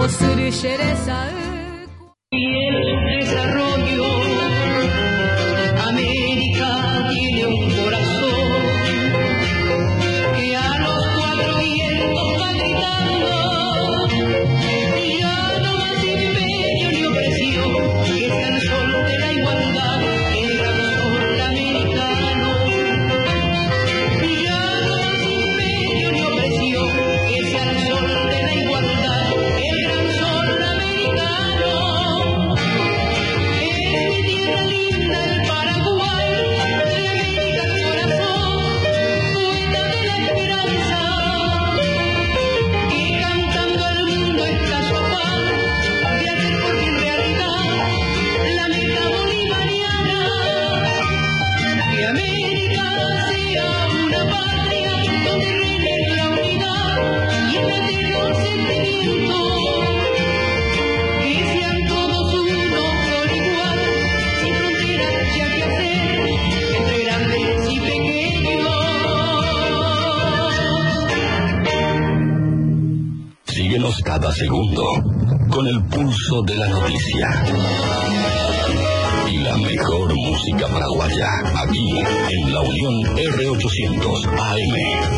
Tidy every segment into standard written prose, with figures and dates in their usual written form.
Y el desarrollo, América tiene un corazón que a los 4 vientos va gritando, ya no más imperio ni opresión, que sea el sol de la igualdad, el gran sol americano. Ya no más imperio ni opresión, que sea el sol de la igualdad, el gran sol americano. Es mi tierra linda, el Paraguay, de América el corazón, poeta de la esperanza, que cantando al mundo está su afán de hacer por fin realidad la meta bolivariana. Que América sea una patria donde reine la unidad y el eterno sentimiento. Que sean todos uno por igual, sin fronteras ya que hacer, entre grandes y pequeños. Síguenos cada segundo con el pulso de la noticia y la mejor música paraguaya aquí en la Unión R800 AM.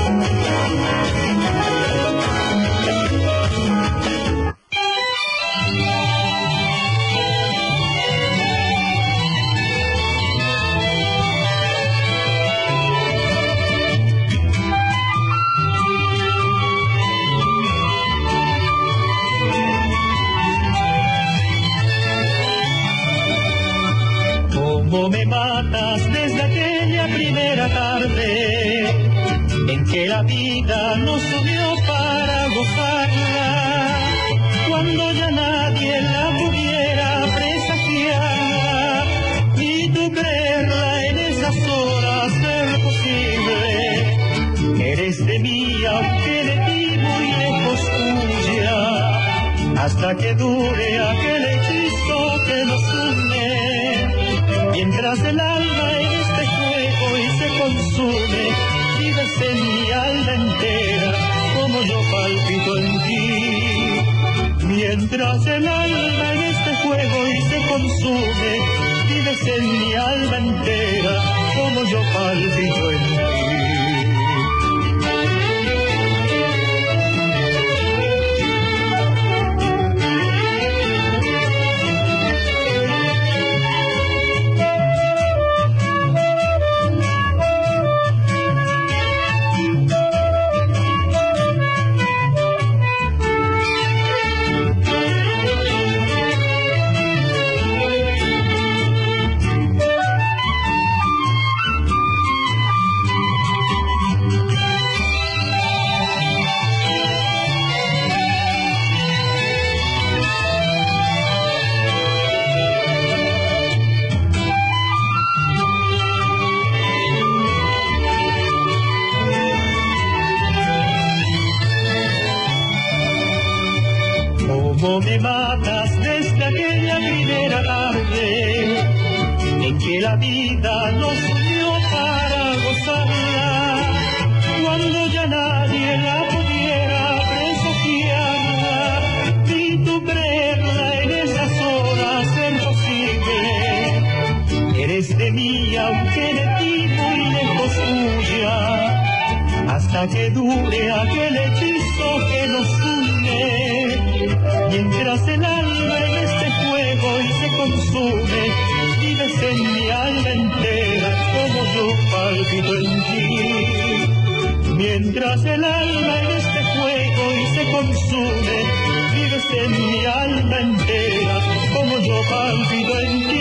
Cómo me matas desde aquella primera tarde en que la vida nos unió para gozarla, cuando ya nadie la pudiera presagiar, ni tú creerla en esas horas ser posible. Eres de mí aunque de ti muy lejos huya, hasta que dure aquel hechizo que nos une. Mientras el alma en este juego y se consume, vives en mi alma entera, como yo palpito en ti. Mientras el alma en este juego y se consume, vives en mi alma entera, como yo palpito en ti. Cómo me matas desde aquella primera tarde en que la vida nos unió para gozarla, cuando ya nadie la pudiera presagiar, ni tú creerla en esas horas ser posible. Eres de mí aunque de ti muy lejos huya, hasta que dure aquel hechizo que nos une. Mientras el alma en este juego y se consume, vives en mi alma entera, como yo palpito en ti. Mientras el alma en este juego y se consume, vives en mi alma entera, como yo palpito en ti.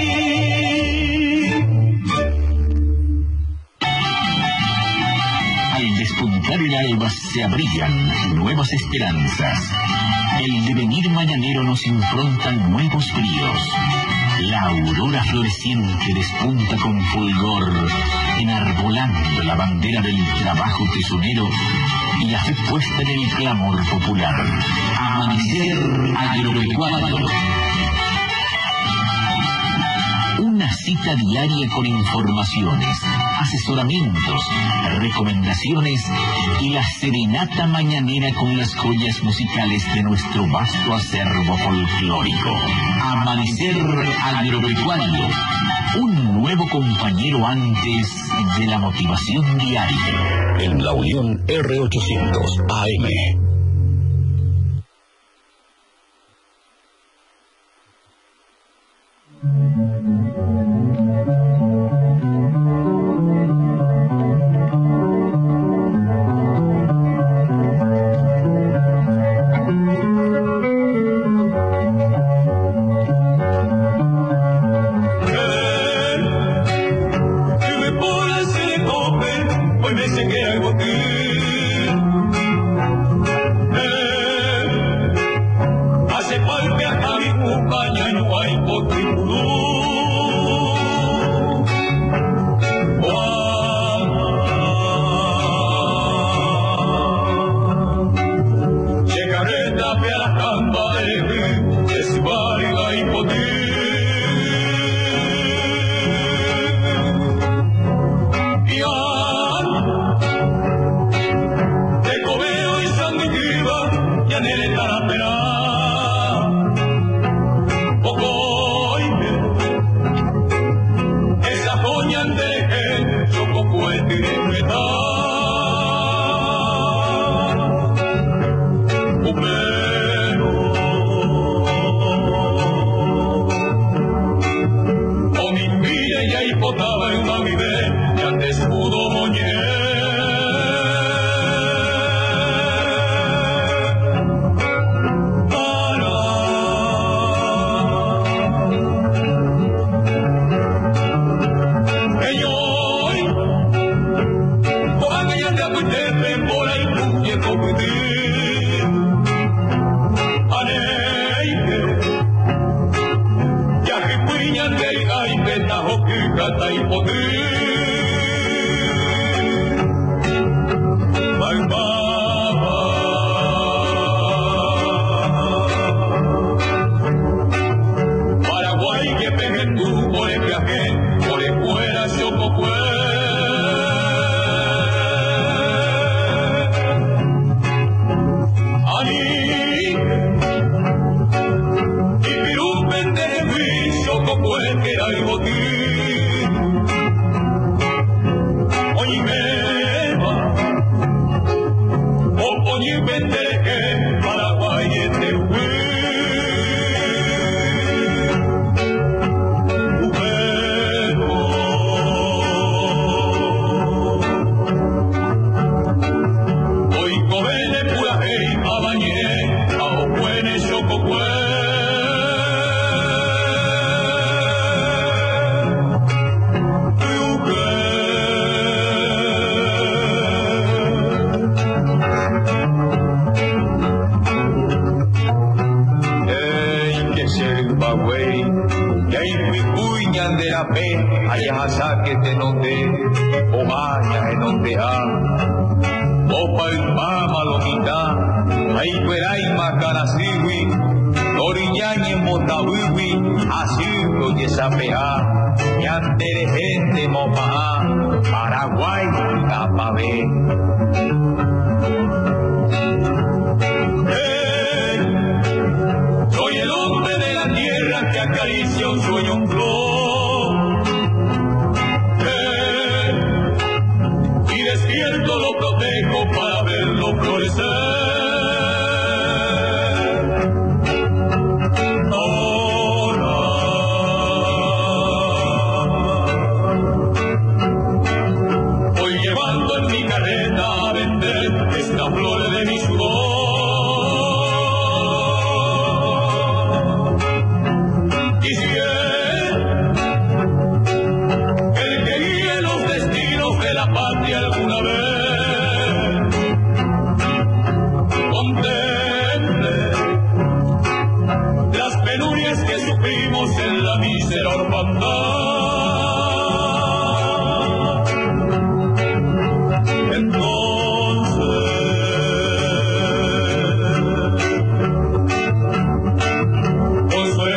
Al despuntar el alba se abrían nuevas esperanzas. El devenir mañanero nos improntan nuevos bríos. La aurora floreciente despunta con fulgor, enarbolando la bandera del trabajo tesonero y la fe puesta en el clamor popular. Amanecer agropecuario. Una cita diaria con informaciones, asesoramientos, recomendaciones y la serenata mañanera con las joyas musicales de nuestro vasto acervo folclórico. Amanecer Agropecuario, un nuevo compañero antes de la motivación diaria. En la Unión R800 AM.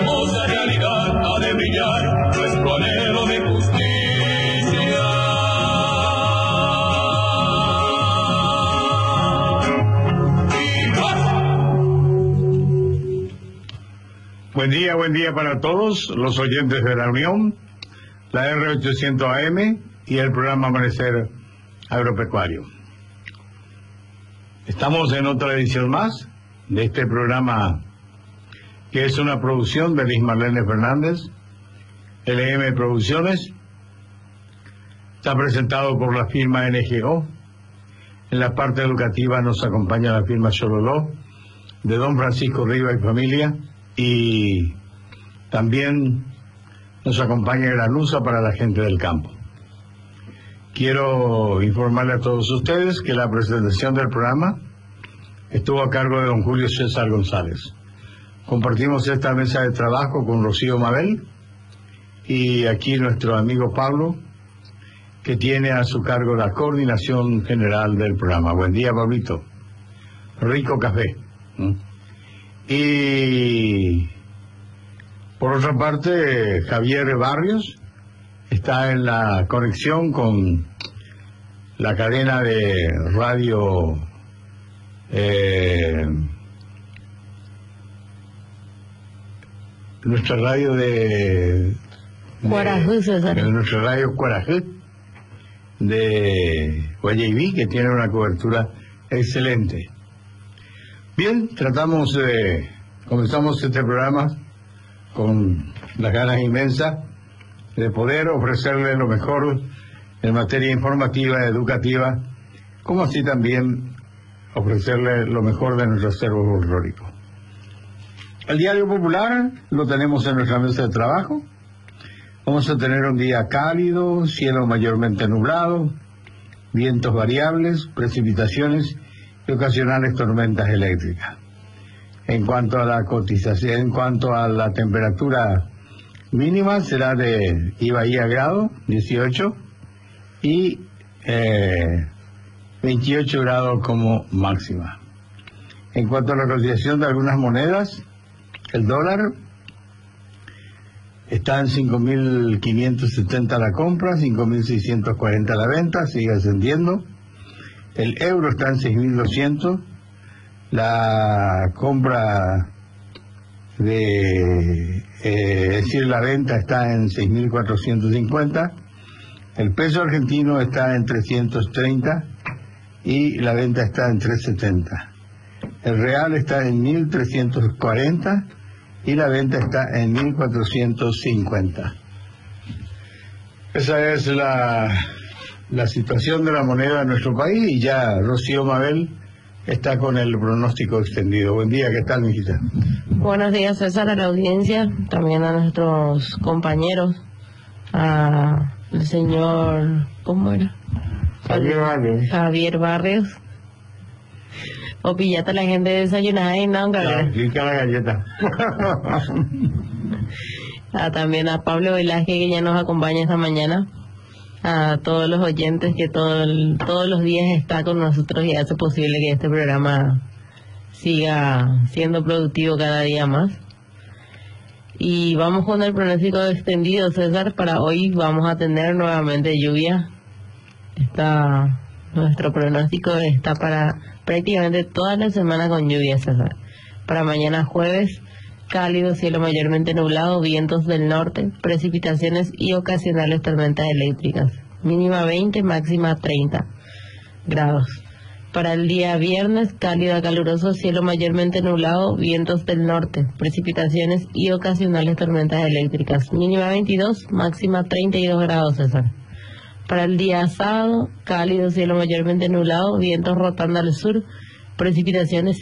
Nuestro anhelo de justicia. Buen día para todos los oyentes de la Unión, la R800 AM y el programa Amanecer Agropecuario. Estamos en otra edición más de este programa que es una producción de Liz Marlene Fernández, LM Producciones. Está presentado por la firma NGO. En la parte educativa nos acompaña la firma Chololó, de don Francisco Riva y familia, y también nos acompaña Granusa para la gente del campo. Quiero informarle a todos ustedes que la presentación del programa estuvo a cargo de don Julio César González. Compartimos esta mesa de trabajo con Rocío Mabel y aquí nuestro amigo Pablo, que tiene a su cargo la coordinación general del programa. Buen día, Pablito. Rico café. Y por otra parte, Javier Barrios está en la conexión con la cadena de radio nuestra radio de Cuarajú, César. Nuestra radio Cuarajú de Guayaibí, que tiene una cobertura excelente. Bien, comenzamos este programa con las ganas inmensas de poder ofrecerle lo mejor en materia informativa, educativa, como así también ofrecerle lo mejor de nuestro acervo folclórico. El Diario Popular lo tenemos en nuestra mesa de trabajo. Vamos a tener un día cálido, cielo mayormente nublado, vientos variables, precipitaciones y ocasionales tormentas eléctricas. En cuanto a la cotización, en cuanto a la temperatura mínima, será de Ibaía grado, 18, y 28 grados como máxima. En cuanto a la cotización de algunas monedas, el dólar está en 5.570 la compra, 5.640 la venta, sigue ascendiendo. El euro está en 6.200, la compra es decir, la venta está en 6.450, el peso argentino está en 330 y la venta está en 370. El real está en 1.340 y la venta está en 1.450. Esa es la situación de la moneda en nuestro país, y ya Rocío Mabel está con el pronóstico extendido. Buen día, ¿qué tal, mijita? Buenos días, César, a la audiencia, también a nuestros compañeros, al señor, ¿cómo era? Javier Barrios. O pillate a la gente desayunada y no, Clica la galleta. También a Pablo Velázquez, que ya nos acompaña esta mañana. A todos los oyentes que todos los días está con nosotros y hace posible que este programa siga siendo productivo cada día más. Y vamos con el pronóstico extendido, César. Para hoy vamos a tener nuevamente lluvia. Nuestro pronóstico está para prácticamente toda la semana con lluvia, César. Para mañana jueves, cálido, cielo mayormente nublado, vientos del norte, precipitaciones y ocasionales tormentas eléctricas. Mínima 20, máxima 30 grados. Para el día viernes, cálido a caluroso, cielo mayormente nublado, vientos del norte, precipitaciones y ocasionales tormentas eléctricas. Mínima 22, máxima 32 grados, César. Para el día sábado, cálido, cielo mayormente nublado, vientos rotando al sur, precipitaciones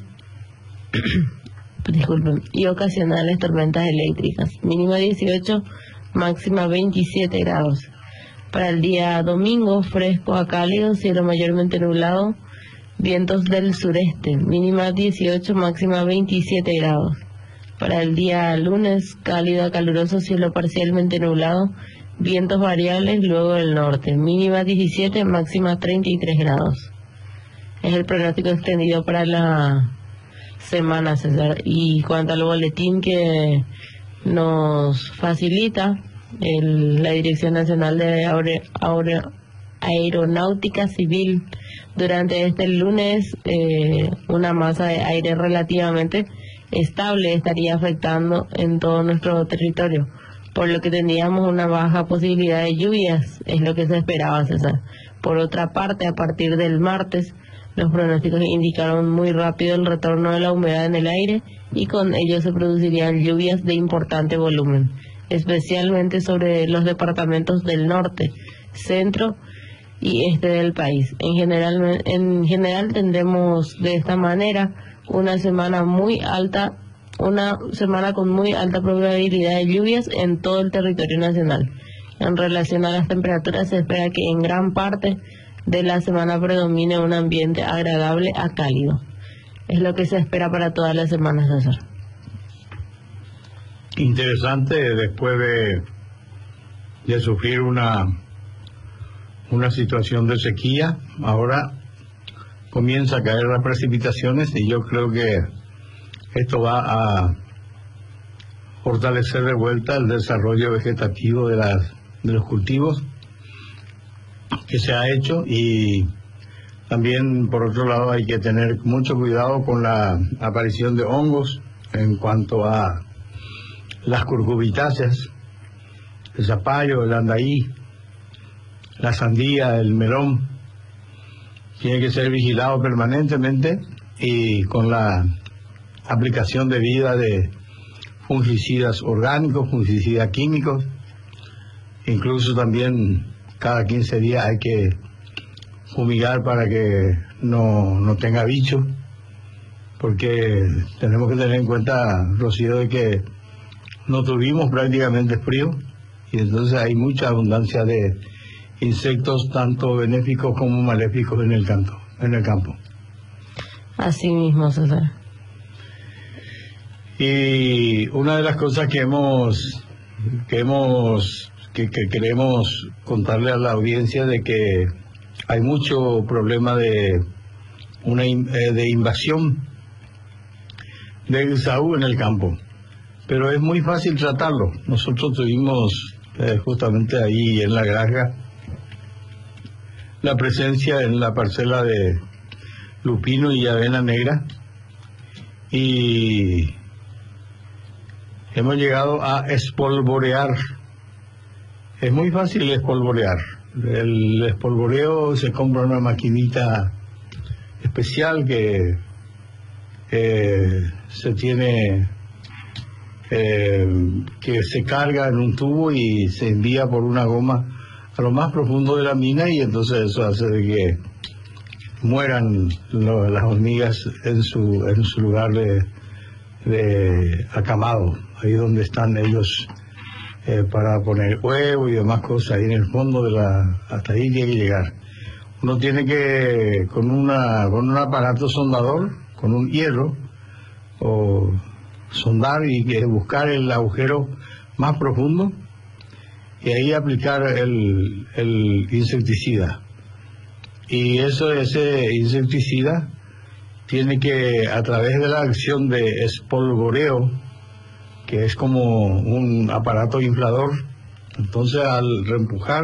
y ocasionales tormentas eléctricas. Mínima 18, máxima 27 grados. Para el día domingo, fresco a cálido, cielo mayormente nublado, vientos del sureste. Mínima 18, máxima 27 grados. Para el día lunes, cálido a caluroso, cielo parcialmente nublado, vientos variables luego del norte. Mínima 17, máxima 33 grados. Es el pronóstico extendido para la semana, César. Y cuanto al boletín que nos facilita la Dirección Nacional de Aeronáutica Civil, durante este lunes una masa de aire relativamente estable estaría afectando en todo nuestro territorio, por lo que tendríamos una baja posibilidad de lluvias, es lo que se esperaba, César. Por otra parte, a partir del martes, los pronósticos indicaron muy rápido el retorno de la humedad en el aire y con ello se producirían lluvias de importante volumen, especialmente sobre los departamentos del norte, centro y este del país. En general tendremos de esta manera una semana con muy alta probabilidad de lluvias en todo el territorio nacional. En relación a las temperaturas, se espera que en gran parte de la semana predomine un ambiente agradable a cálido. Es lo que se espera para todas las semanas, César. Interesante, después de sufrir una situación de sequía, ahora comienza a caer las precipitaciones y yo creo que esto va a fortalecer de vuelta el desarrollo vegetativo de los cultivos que se ha hecho, y también por otro lado hay que tener mucho cuidado con la aparición de hongos en cuanto a las curcubitáceas, el zapallo, el andaí, la sandía, el melón. Tiene que ser vigilado permanentemente y con la aplicación debida de fungicidas orgánicos, fungicidas químicos. Incluso también cada 15 días hay que fumigar para que no tenga bicho, porque tenemos que tener en cuenta, Rocío, de que no tuvimos prácticamente frío y entonces hay mucha abundancia de insectos, tanto benéficos como maléficos en el campo. Así mismo, César. Y una de las cosas que queremos contarle a la audiencia, de que hay mucho problema de invasión de Esaú en el campo, pero es muy fácil tratarlo. Nosotros tuvimos justamente ahí en la granja la presencia en la parcela de lupino y avena negra, y hemos llegado a espolvorear. Es muy fácil espolvorear. El espolvoreo se compra una maquinita especial que se tiene, que se carga en un tubo y se envía por una goma a lo más profundo de la mina, y entonces eso hace de que mueran las hormigas en su lugar de acamado, ahí donde están ellos para poner huevo y demás cosas, ahí en el fondo hasta ahí tiene que llegar. Uno tiene que, con un aparato sondador, con un hierro, o sondar y buscar el agujero más profundo y ahí aplicar el insecticida. Y ese insecticida tiene que, a través de la acción de espolvoreo, que es como un aparato inflador, entonces al reempujar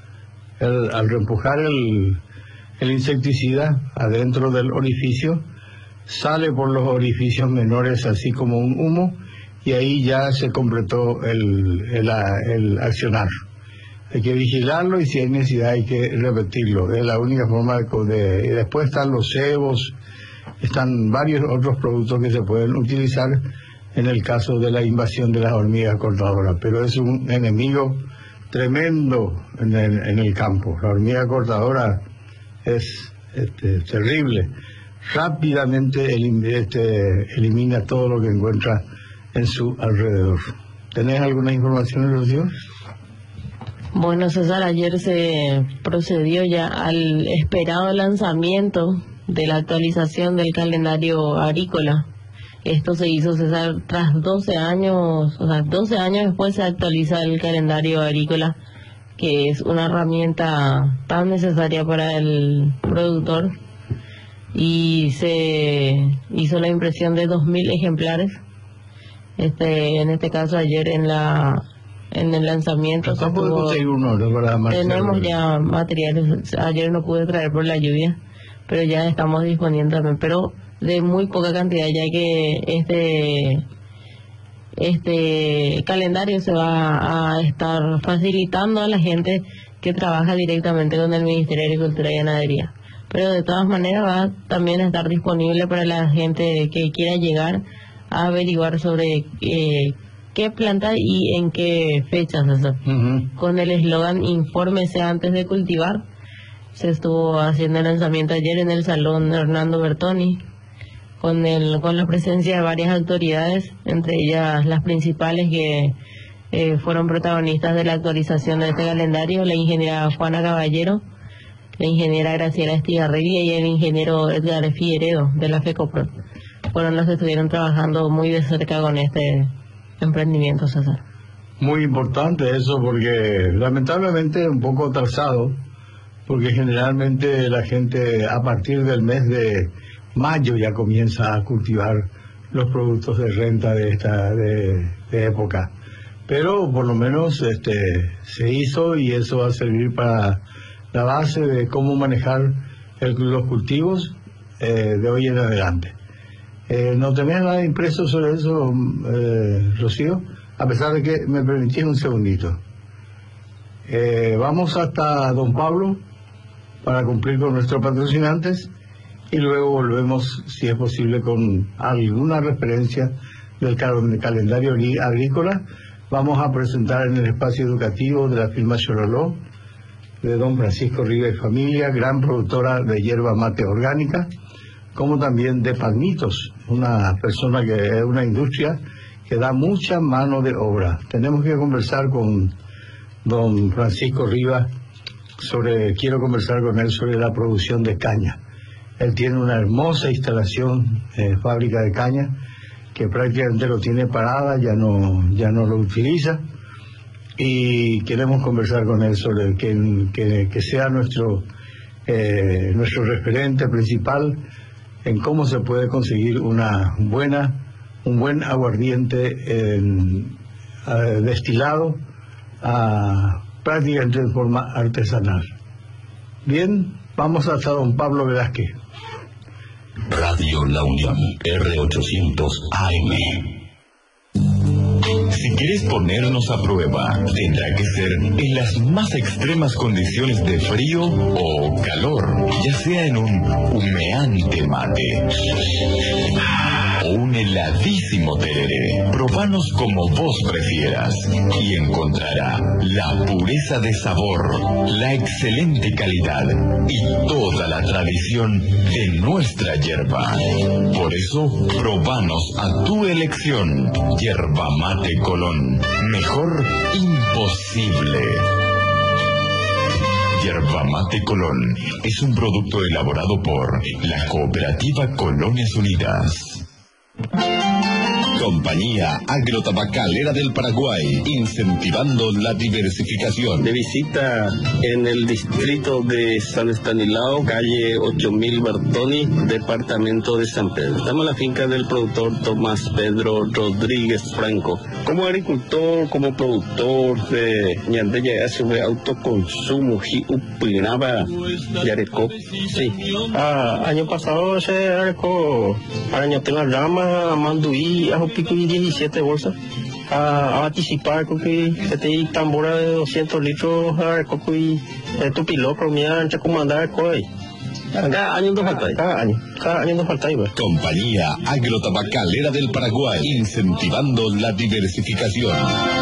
el insecticida adentro del orificio, sale por los orificios menores así como un humo, y ahí ya se completó el accionar. Hay que vigilarlo y si hay necesidad hay que repetirlo. Es la única forma y después están los cebos, están varios otros productos que se pueden utilizar en el caso de la invasión de las hormigas cortadoras, pero es un enemigo tremendo en el campo. La hormiga cortadora es terrible. Rápidamente elimina todo lo que encuentra en su alrededor. ¿Tenés alguna información, Rocío? Bueno, César, ayer se procedió ya al esperado lanzamiento de la actualización del calendario agrícola. Esto se hizo, César, tras 12 años, 12 años después se actualiza el calendario agrícola, que es una herramienta tan necesaria para el productor, y se hizo la impresión de 2.000 ejemplares. En este caso ayer en el lanzamiento tenemos ya materiales. Ayer no pude traer por la lluvia, pero ya estamos disponiendo también. Pero de muy poca cantidad, ya que este calendario se va a estar facilitando a la gente que trabaja directamente con el Ministerio de Agricultura y Ganadería. Pero de todas maneras va también a estar disponible para la gente que quiera llegar a averiguar sobre qué planta y en qué fechas. Con el eslogan "Infórmese antes de cultivar", se estuvo haciendo el lanzamiento ayer en el Salón Hernando Bertoni, con la presencia de varias autoridades, entre ellas las principales que fueron protagonistas de la actualización de este calendario: la ingeniera Juana Caballero, la ingeniera Graciela Estigarribia y el ingeniero Edgar Figueredo de la FECOPRO. Fueron los que estuvieron trabajando muy de cerca con este emprendimiento, César. Muy importante eso, porque lamentablemente un poco atrasado, porque generalmente la gente a partir del mes de mayo ya comienza a cultivar los productos de renta de esta de época. Pero por lo menos se hizo, y eso va a servir para la base de cómo manejar los cultivos de hoy en adelante. ¿No tenés nada impreso sobre eso, Rocío? A pesar de que me permitís un segundito. Vamos hasta Don Pablo para cumplir con nuestros patrocinantes y luego volvemos, si es posible, con alguna referencia del calendario agrícola. Vamos a presentar en el espacio educativo de la firma Choroló, de don Francisco Riva y familia, gran productora de hierba mate orgánica, como también de Palmitos, una persona que es una industria que da mucha mano de obra. Tenemos que conversar con don Francisco Riva quiero conversar con él sobre la producción de caña. Él tiene una hermosa instalación, fábrica de caña, que prácticamente lo tiene parada, ya no lo utiliza, y queremos conversar con él sobre que sea nuestro referente principal en cómo se puede conseguir un buen aguardiente destilado prácticamente de forma artesanal. Bien, vamos hasta don Pablo Velázquez. Radio La Unión, R800 AM. Si quieres ponernos a prueba, tendrá que ser en las más extremas condiciones de frío o calor, ya sea en un humeante mate o un heladísimo tereré. Probanos como vos prefieras y encontrará la pureza de sabor, la excelente calidad y toda la tradición de nuestra yerba. Por eso, probanos a tu elección. Yerba Mate Colón. Mejor imposible. Yerba Mate Colón es un producto elaborado por la Cooperativa Colonias Unidas. Compañía Agrotabacalera del Paraguay, incentivando la diversificación. De visita en el distrito de San Estanislao, calle 8000 Bertoni, departamento de San Pedro. Estamos en la finca del productor Tomás Pedro Rodríguez Franco. Como agricultor, como productor de ñandeya sobre autoconsumo, upinaba Yareco. Sí. Año pasado se arecó arañate la rama, manduí, ajo pico y 17 bolsas. A anticipar con que este tambora de 200 litros arecó y tupiló comía ancha como andar coi. Cada año nos falta. Cada año nos falta. Compañía Agrotabacalera del Paraguay, incentivando la diversificación.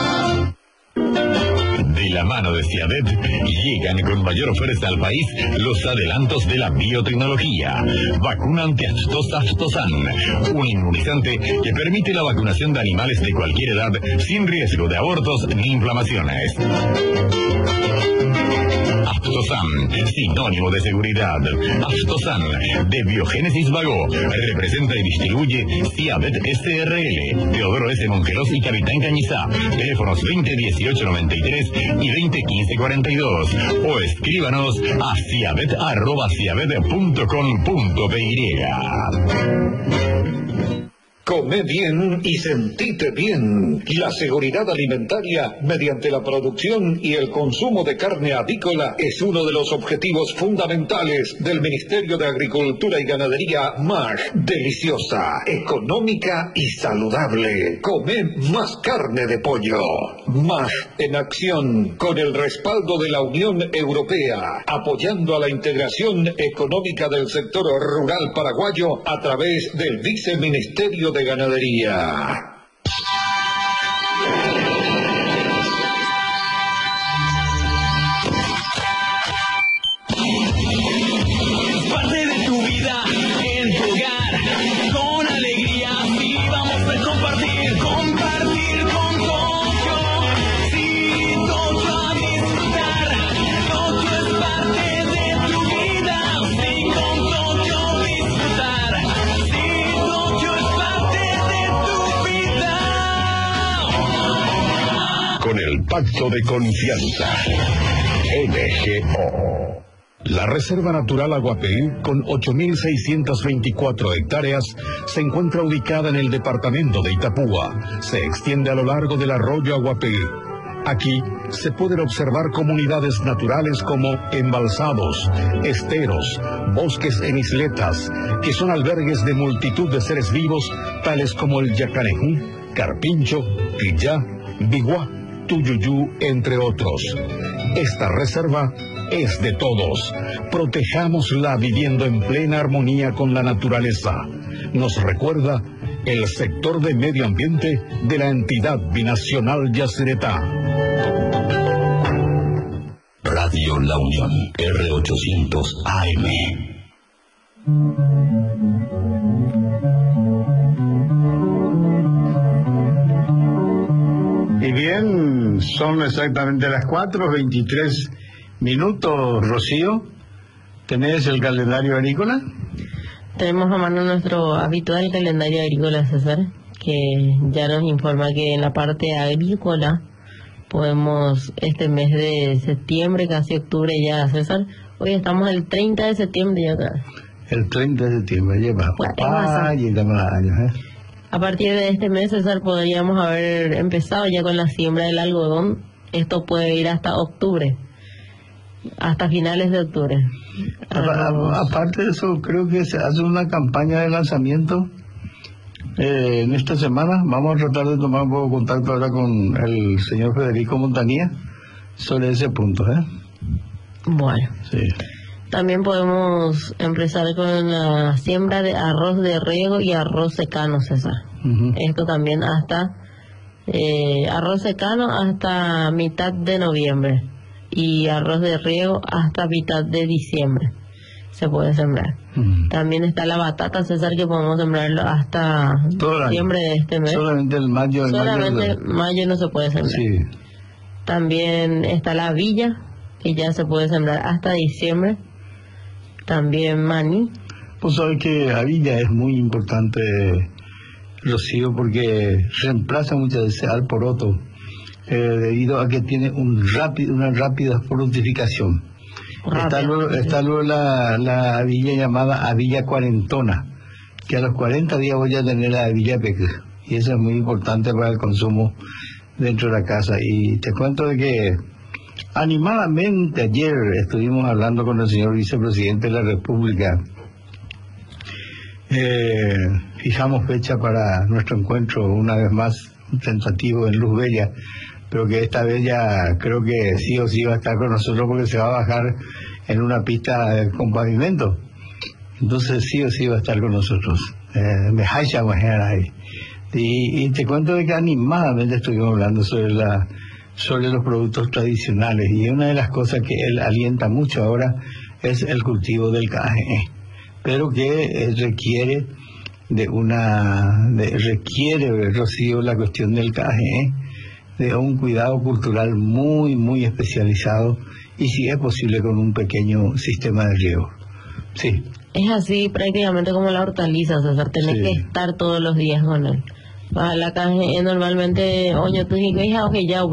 De la mano de Ciavet llegan con mayor fuerza al país los adelantos de la biotecnología. Vacuna anti-aftosan, un inmunizante que permite la vacunación de animales de cualquier edad sin riesgo de abortos ni inflamaciones. Aftosan, sinónimo de seguridad. Aftosan, de Biogénesis Vago, representa y distribuye Ciavet SRL, Teodoro S. Mongeros y Capitán Cañizá. Teléfonos 2018-93 y 2015-42. O escríbanos a ciavet@ciavet.com.py. Come bien y sentite bien. La seguridad alimentaria mediante la producción y el consumo de carne avícola es uno de los objetivos fundamentales del Ministerio de Agricultura y Ganadería. Más deliciosa, económica y saludable. Come más carne de pollo. Más en acción con el respaldo de la Unión Europea, apoyando a la integración económica del sector rural paraguayo a través del Viceministerio de Ganadería. Parte de tu vida en tu hogar, con alegría sí vamos a compartir con Tokio. Sí, Tokio a disfrutar, Tokio es parte de tu vida. Sí, con Tokio disfrutar, sí, Tokio es parte de tu vida. Con el pacto de confianza. NGO. La Reserva Natural Aguapeí, con 8.624 hectáreas, se encuentra ubicada en el departamento de Itapúa. Se extiende a lo largo del arroyo Aguapeí. Aquí se pueden observar comunidades naturales como embalsados, esteros, bosques en isletas, que son albergues de multitud de seres vivos, tales como el yacarejú, carpincho, pillá, biguá, tuyuyú, entre otros. Esta reserva es de todos. Protejámosla viviendo en plena armonía con la naturaleza. Nos recuerda el sector de medio ambiente de la entidad binacional Yacyretá. Radio La Unión, R800 AM. Y bien, son exactamente las 4:23 minutos, Rocío. ¿Tenés el calendario agrícola? Tenemos a mano nuestro habitual calendario agrícola, César, que ya nos informa que en la parte agrícola podemos, este mes de septiembre, casi octubre ya, César, hoy estamos el 30 de septiembre ya otra vez. El 30 de septiembre, lleva años, A partir de este mes, César, podríamos haber empezado ya con la siembra del algodón. Esto puede ir hasta octubre, hasta finales de octubre. Aparte de eso, creo que se hace una campaña de lanzamiento en esta semana. Vamos a tratar de tomar un poco de contacto ahora con el señor Federico Montanía sobre ese punto. Bueno. Sí. También podemos empezar con la siembra de arroz de riego y arroz secano, César. Esto también hasta arroz secano hasta mitad de noviembre y arroz de riego hasta mitad de diciembre se puede sembrar. También está la batata, César, que podemos sembrarlo hasta diciembre de este mes. Solamente el mayo. Mayo no se puede sembrar. Sí. También está la villa, que ya se puede sembrar hasta diciembre. También maní. Pues sabes que la villa es muy importante, Rocío, porque reemplaza muchas veces al poroto, debido a que tiene una rápida fructificación. Está luego la villa llamada avilla cuarentona, que a los 40 días voy a tener la avilla pequeña, y eso es muy importante para el consumo dentro de la casa. Y te cuento de que animadamente ayer estuvimos hablando con el señor vicepresidente de la República. Fijamos fecha para nuestro encuentro, una vez más, un tentativo en Luz Bella, pero que esta vez ya creo que sí o sí va a estar con nosotros porque se va a bajar en una pista con pavimento. Entonces sí o sí va a estar con nosotros. Me haya ahí. Y te cuento de que animadamente estuvimos hablando sobre los productos tradicionales, y una de las cosas que él alienta mucho ahora es el cultivo del café, pero que requiere Rocío, la cuestión del café, de un cuidado cultural muy, muy especializado, y si es posible con un pequeño sistema de riego. Sí. Es así prácticamente como la hortaliza, César, tenés que estar todos los días con él. La caja normalmente oño tu hija que ya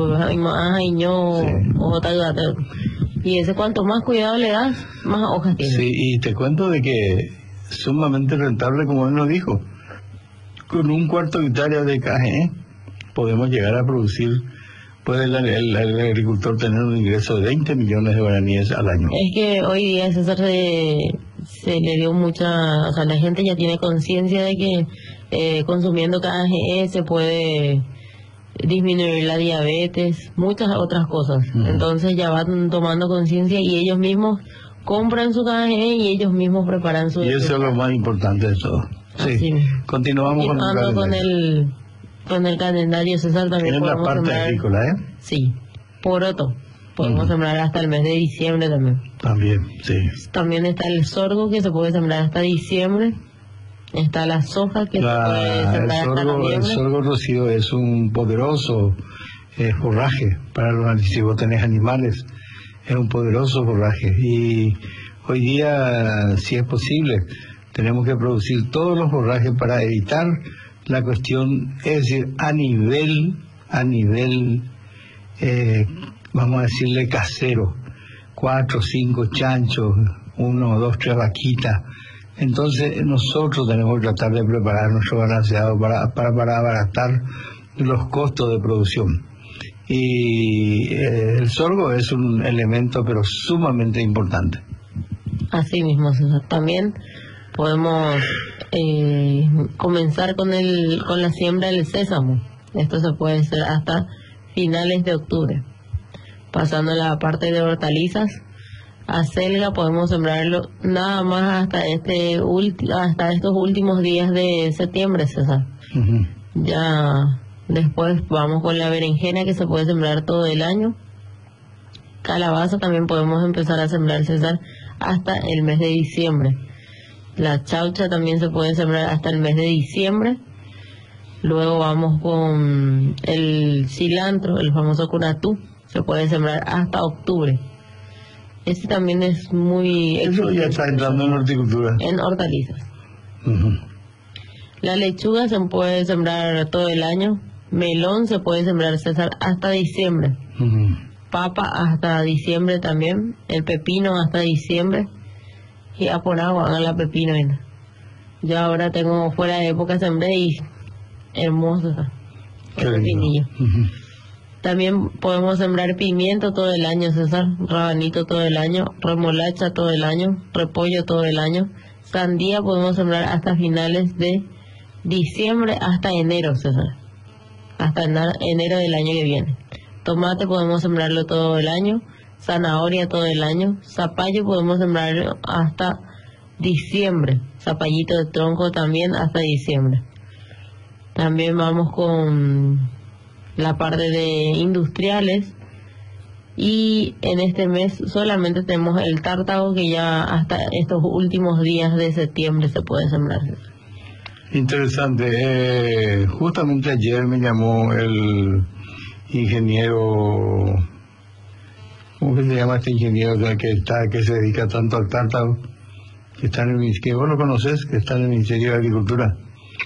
y ese cuanto más cuidado le das, más hojas tiene. Sí, y te cuento de que sumamente rentable, como él nos dijo. con un cuarto de hectárea de KGE podemos llegar a producir, puede el agricultor tener un ingreso de 20 millones de guaraníes al año. Es que hoy día, César, se le dio mucha, o sea, la gente ya tiene conciencia de que consumiendo KGE se puede disminuir la diabetes, muchas otras cosas. Entonces ya van tomando conciencia y ellos mismos compran su KGE y ellos mismos preparan su... Y eso es lo más importante de todo. Sí, continuamos con el calendario, César, también podemos la parte sembrar, agrícola, Sí, poroto. Podemos sembrar hasta el mes de diciembre también. También, sí. También está el sorgo, que se puede sembrar hasta diciembre. Está la soja, que se puede sembrar hasta noviembre. El sorgo, Rocío, es un poderoso forraje para los, si vos tenés animales, es un poderoso forraje. Y hoy día, si es posible, tenemos que producir todos los forrajes para evitar la cuestión, es decir, a nivel vamos a decirle casero, 4 o 5 chanchos, 1 o 2, 3 vaquitas. Entonces nosotros tenemos que tratar de preparar nuestro balanceado para abaratar los costos de producción. Y el sorgo es un elemento pero sumamente importante. Así mismo, César. También podemos comenzar con la siembra del sésamo. Esto se puede hacer hasta finales de octubre. Pasando a la parte de hortalizas, acelga podemos sembrarlo nada más hasta estos últimos días de septiembre, César. Ya después vamos con la berenjena, que se puede sembrar todo el año. Calabaza también podemos empezar a sembrar, César, hasta el mes de diciembre. La chaucha también se puede sembrar hasta el mes de diciembre. Luego vamos con el cilantro, el famoso curatú, se puede sembrar hasta octubre. Este también es muy... Eso ya está entrando en horticultura. En hortalizas. La lechuga se puede sembrar todo el año. Melón se puede sembrar, César, hasta diciembre. Papa hasta diciembre también. El pepino hasta diciembre. Y a por agua, hagan la pepino. Ya ahora tengo fuera de época, sembré y hermoso. El pepinillo. También podemos sembrar pimiento todo el año, César, rabanito todo el año, remolacha todo el año, repollo todo el año. Sandía podemos sembrar hasta finales de diciembre hasta enero, César. Hasta enero del año que viene. Tomate podemos sembrarlo todo el año, zanahoria todo el año, zapallo podemos sembrarlo hasta diciembre, zapallito de tronco también hasta diciembre. También vamos con la parte de industriales, y en este mes solamente tenemos el tártago, que ya hasta estos últimos días de septiembre se puede sembrar. Interesante. Justamente ayer me llamó el ingeniero, ¿cómo que se llama este ingeniero que se dedica tanto al tártago? Que vos lo conoces, que está en el Ministerio de Agricultura.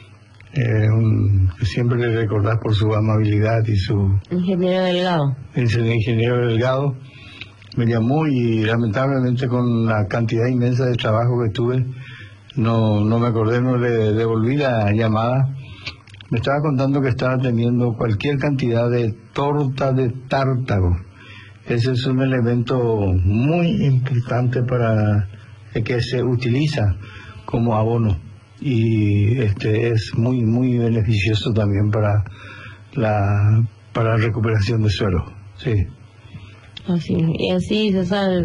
Que siempre le recordás por su amabilidad y su... Ingeniero Delgado. El ingeniero Delgado me llamó, y lamentablemente con la cantidad inmensa de trabajo que tuve, no me acordé, no le devolví la llamada. Me estaba contando que estaba teniendo cualquier cantidad de torta de tártago. Ese es un elemento muy importante que se utiliza como abono, y es muy beneficioso también para la recuperación de suelo. Sí. Así, César,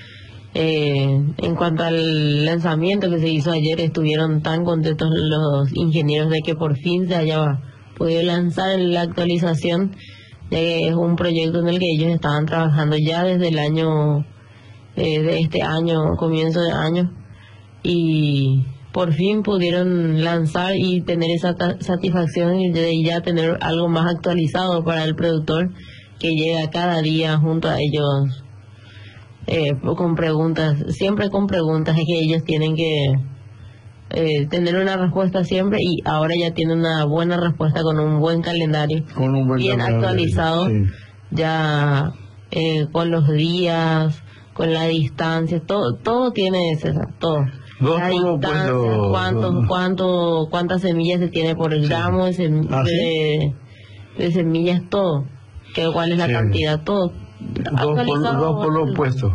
en cuanto al lanzamiento que se hizo ayer, estuvieron tan contentos los ingenieros de que por fin se haya podido lanzar la actualización, ya que es un proyecto en el que ellos estaban trabajando ya desde el año, de este año, comienzo de año, y por fin pudieron lanzar y tener esa satisfacción de ya tener algo más actualizado para el productor, que llega cada día junto a ellos con preguntas, siempre con preguntas, es que ellos tienen que tener una respuesta siempre, y ahora ya tienen una buena respuesta con un buen calendario, bien actualizado, sí. Ya con los días, con la distancia, todo tiene, César, todo. Dos la por lo distancia, opuesto. cuántas semillas se tiene por el gramo de semillas, todo. ¿Cuál es la cantidad? Todo. Dos por lo opuesto.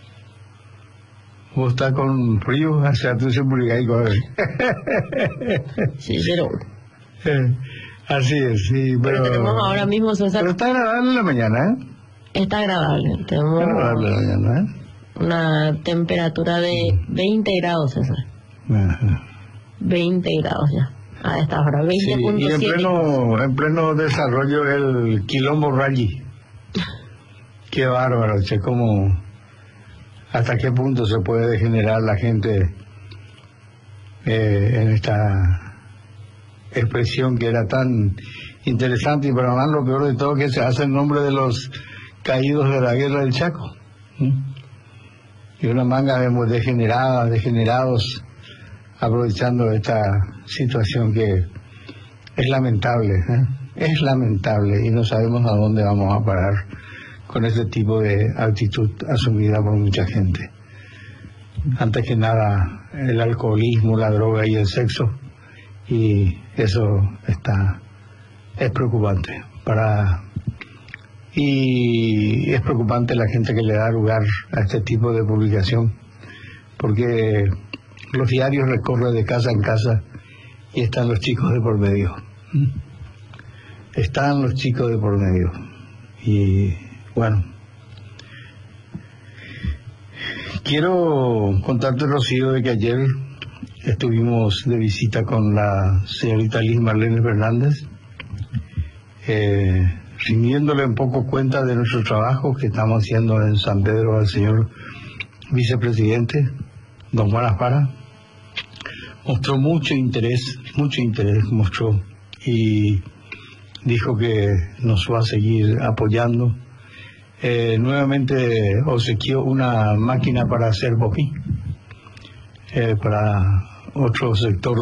Vos estás con frío, hacia tu seguridad y con... Sí, pero... Así es, sí, pero tenemos ahora mismo, César... Pero está agradable en la mañana, ¿eh? Está agradable. Tenemos agradable en la mañana, ¿eh? Una temperatura de 20 grados, César. Ajá. 20 grados ya, a esta hora, 20.7. Sí, y en pleno desarrollo el quilombo rally. Qué bárbaro, che, como... ¿Hasta qué punto se puede degenerar la gente en esta expresión que era tan interesante? Y para más lo peor de todo que se hace en nombre de los caídos de la guerra del Chaco. Y una manga de degenerados aprovechando esta situación que es lamentable, es lamentable y no sabemos a dónde vamos a parar con este tipo de actitud asumida por mucha gente. Antes que nada, el alcoholismo, la droga y el sexo, y eso es preocupante. Y es preocupante la gente que le da lugar a este tipo de publicación, porque los diarios recorren de casa en casa y están los chicos de por medio. Están los chicos de por medio. Y bueno, quiero contarte, Rocío, de que ayer estuvimos de visita con la señorita Liz Marlene Fernández, rindiéndole un poco cuenta de nuestro trabajo que estamos haciendo en San Pedro al señor vicepresidente, don Juan Aspara. Mostró mucho interés mostró, y dijo que nos va a seguir apoyando. Nuevamente obsequió una máquina para hacer popí para otro sector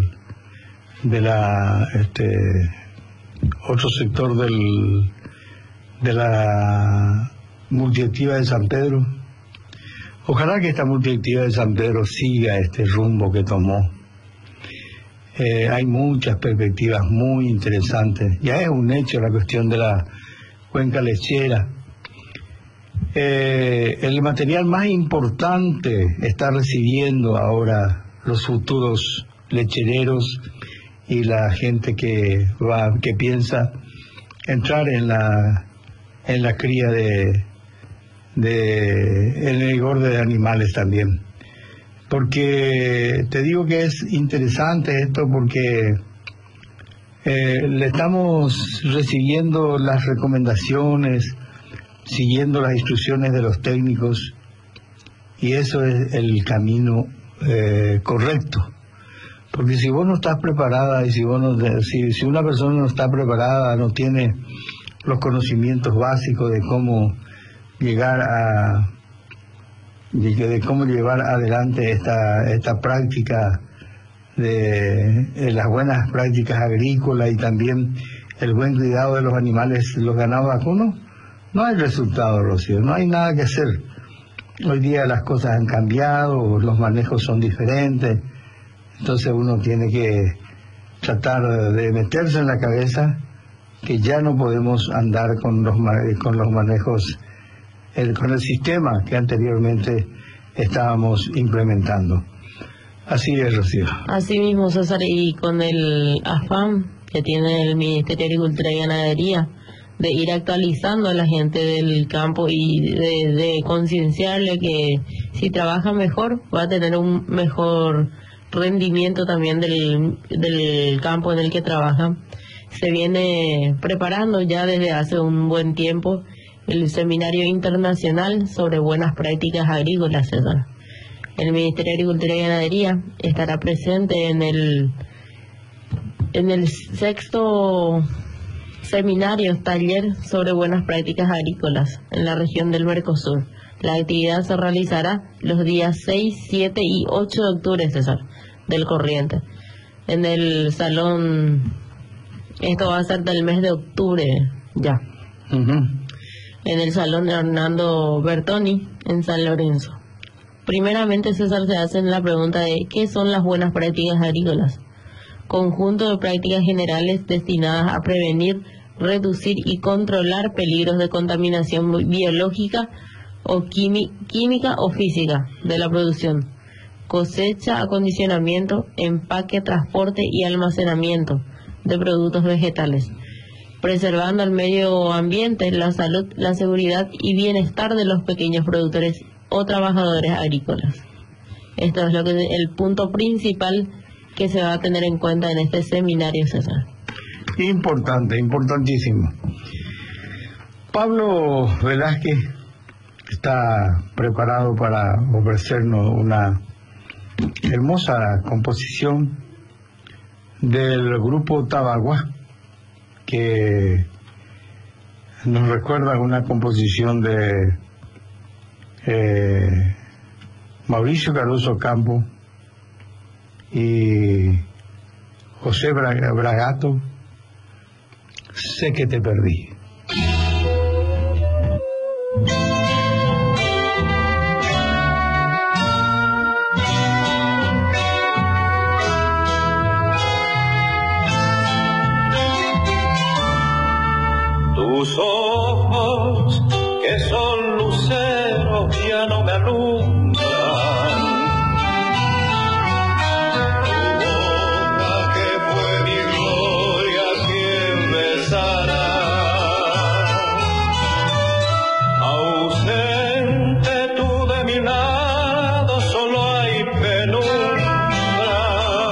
de la multiactiva de San Pedro. Ojalá que esta multiactiva de San Pedro siga este rumbo que tomó. Hay muchas perspectivas muy interesantes. Ya es un hecho la cuestión de la cuenca lechera. El material más importante está recibiendo ahora los futuros lechereros y la gente que piensa entrar en la cría en el engorde de animales también. Porque te digo que es interesante esto porque le estamos recibiendo las recomendaciones, siguiendo las instrucciones de los técnicos, y eso es el camino correcto. Porque si vos no estás preparada y si una persona no está preparada, no tiene los conocimientos básicos de cómo llegar de cómo llevar adelante esta práctica de las buenas prácticas agrícolas y también el buen cuidado de los animales, los ganados vacunos, no hay resultado, Rocío, no hay nada que hacer. Hoy día las cosas han cambiado, los manejos son diferentes, entonces uno tiene que tratar de meterse en la cabeza que ya no podemos andar con los manejos, con el sistema que anteriormente estábamos implementando. Así es, Rocío. Así mismo, César, y con el afán que tiene el Ministerio de Agricultura y Ganadería de ir actualizando a la gente del campo y de concienciarle que si trabaja mejor va a tener un mejor rendimiento también del campo en el que trabaja. Se viene preparando ya desde hace un buen tiempo el Seminario Internacional sobre Buenas Prácticas Agrícolas, César. El Ministerio de Agricultura y Ganadería estará presente en el 6º seminario taller sobre buenas prácticas agrícolas en la región del Mercosur. La actividad se realizará los días 6, 7 y 8 de octubre, César, del corriente. En el salón, esto va a ser del mes de octubre ya. En el salón Hernando Bertoni, en San Lorenzo. Primeramente, César, se hace la pregunta de ¿qué son las buenas prácticas agrícolas? Conjunto de prácticas generales destinadas a prevenir, reducir y controlar peligros de contaminación biológica o química o física de la producción, cosecha, acondicionamiento, empaque, transporte y almacenamiento de productos vegetales, preservando el medio ambiente, la salud, la seguridad y bienestar de los pequeños productores o trabajadores agrícolas. Esto es el punto principal que se va a tener en cuenta en este seminario, César. Importante, importantísimo. Pablo Velázquez está preparado para ofrecernos una hermosa composición del grupo Tabaguá, que nos recuerda una composición de Mauricio Caruso Campo y José Bragato, Sé que te perdí. Tus ojos, que son luceros, ya no me alumbran. Tu boca, que fue mi gloria, ¿quién besará? Ausente tú de mi lado, solo hay penumbra.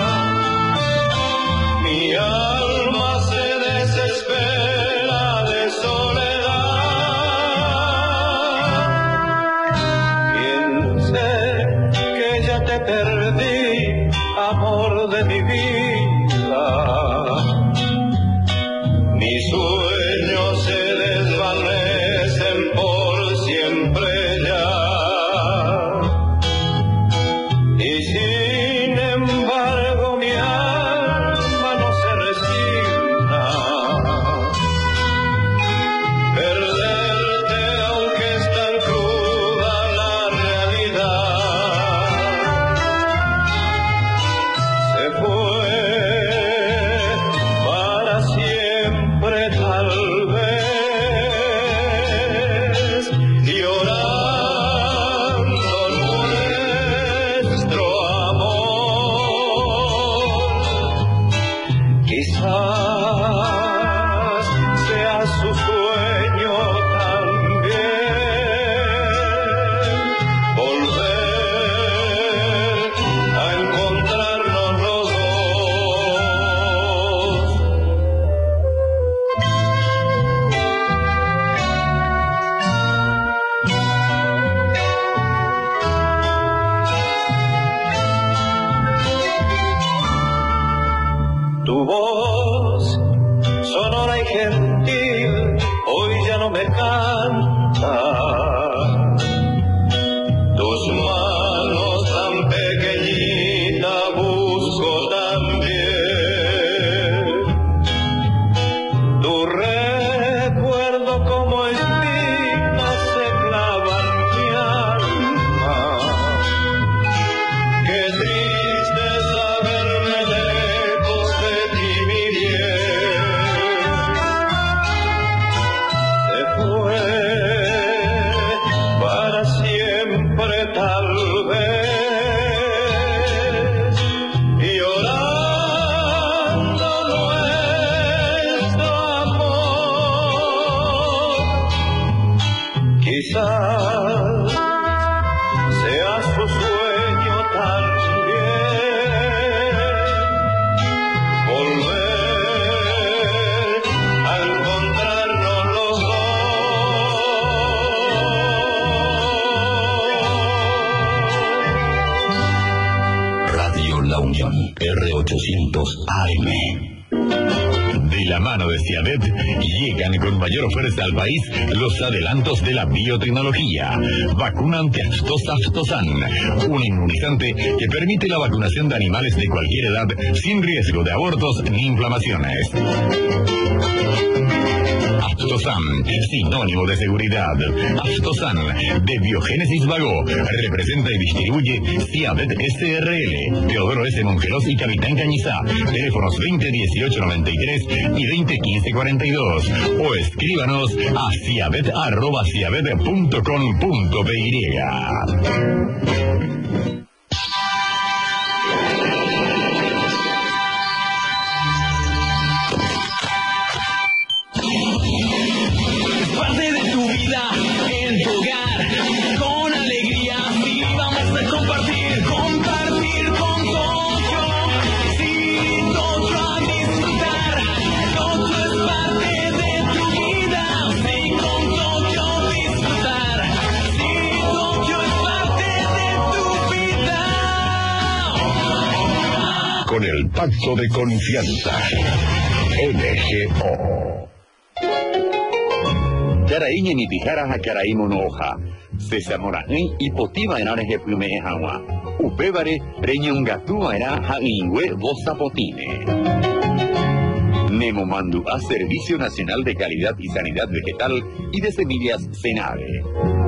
Mi alma se desespera de soledad. Piense que ya te perdí, amor de mi vida. Mis sueños se desvanecen por siempre ya. Y sin embargo mi alma no se resigna. Perderte aunque es tan cruda la realidad. Se fue para siempre tal vez, llorando nuestro amor. Quizás sea su sueño también, volver a encontrarnos los dos. Tu voz, sonora y gentil, hoy ya no me canta. Tus manos tan pequeñitas busco también. Tu recuerdo como espinas se clava en mi alma. Qué triste saberme lejos de ti, mi bien. Se fue para siempre tal vez, llorando nuestro amor. Quizás sea su sueño también, volver a encontrarnos los dos. Radio La Unión, R800 AM. De la mano de Ciadet llegan con mayor fuerza al país los adelantos de la biotecnología. Vacuna antiaftosa Aftosan, un inmunizante que permite la vacunación de animales de cualquier edad sin riesgo de abortos ni inflamaciones. Aftosan Aftosan, sinónimo de seguridad. Aftosan, de Biogénesis Vago, representa y distribuye Ciabet SRL, Teodoro S. Mongelos y Capitán Cañizá. Teléfonos 2018-93 y 2015-42. O escríbanos a ciabet@ciabet.com.py. Parte de tu vida en tu hogar, con alegría, sí, vamos a compartir con Tokio, sí, Tokio a disfrutar, Tokio es parte de tu vida, sí, con Tokio disfrutar, sí, Tokio es parte de tu vida. Con el pacto de confianza, LGO. Yaraíña ni tijaras a Caraímo no hoja. César Morajín y Potiva en Ares de Plume Ejawa. Upébare, Reña un gatúa era Jaingüe Bostapotine. Nemo Mandu a Servicio Nacional de Calidad y Sanidad Vegetal y de Semillas Senave.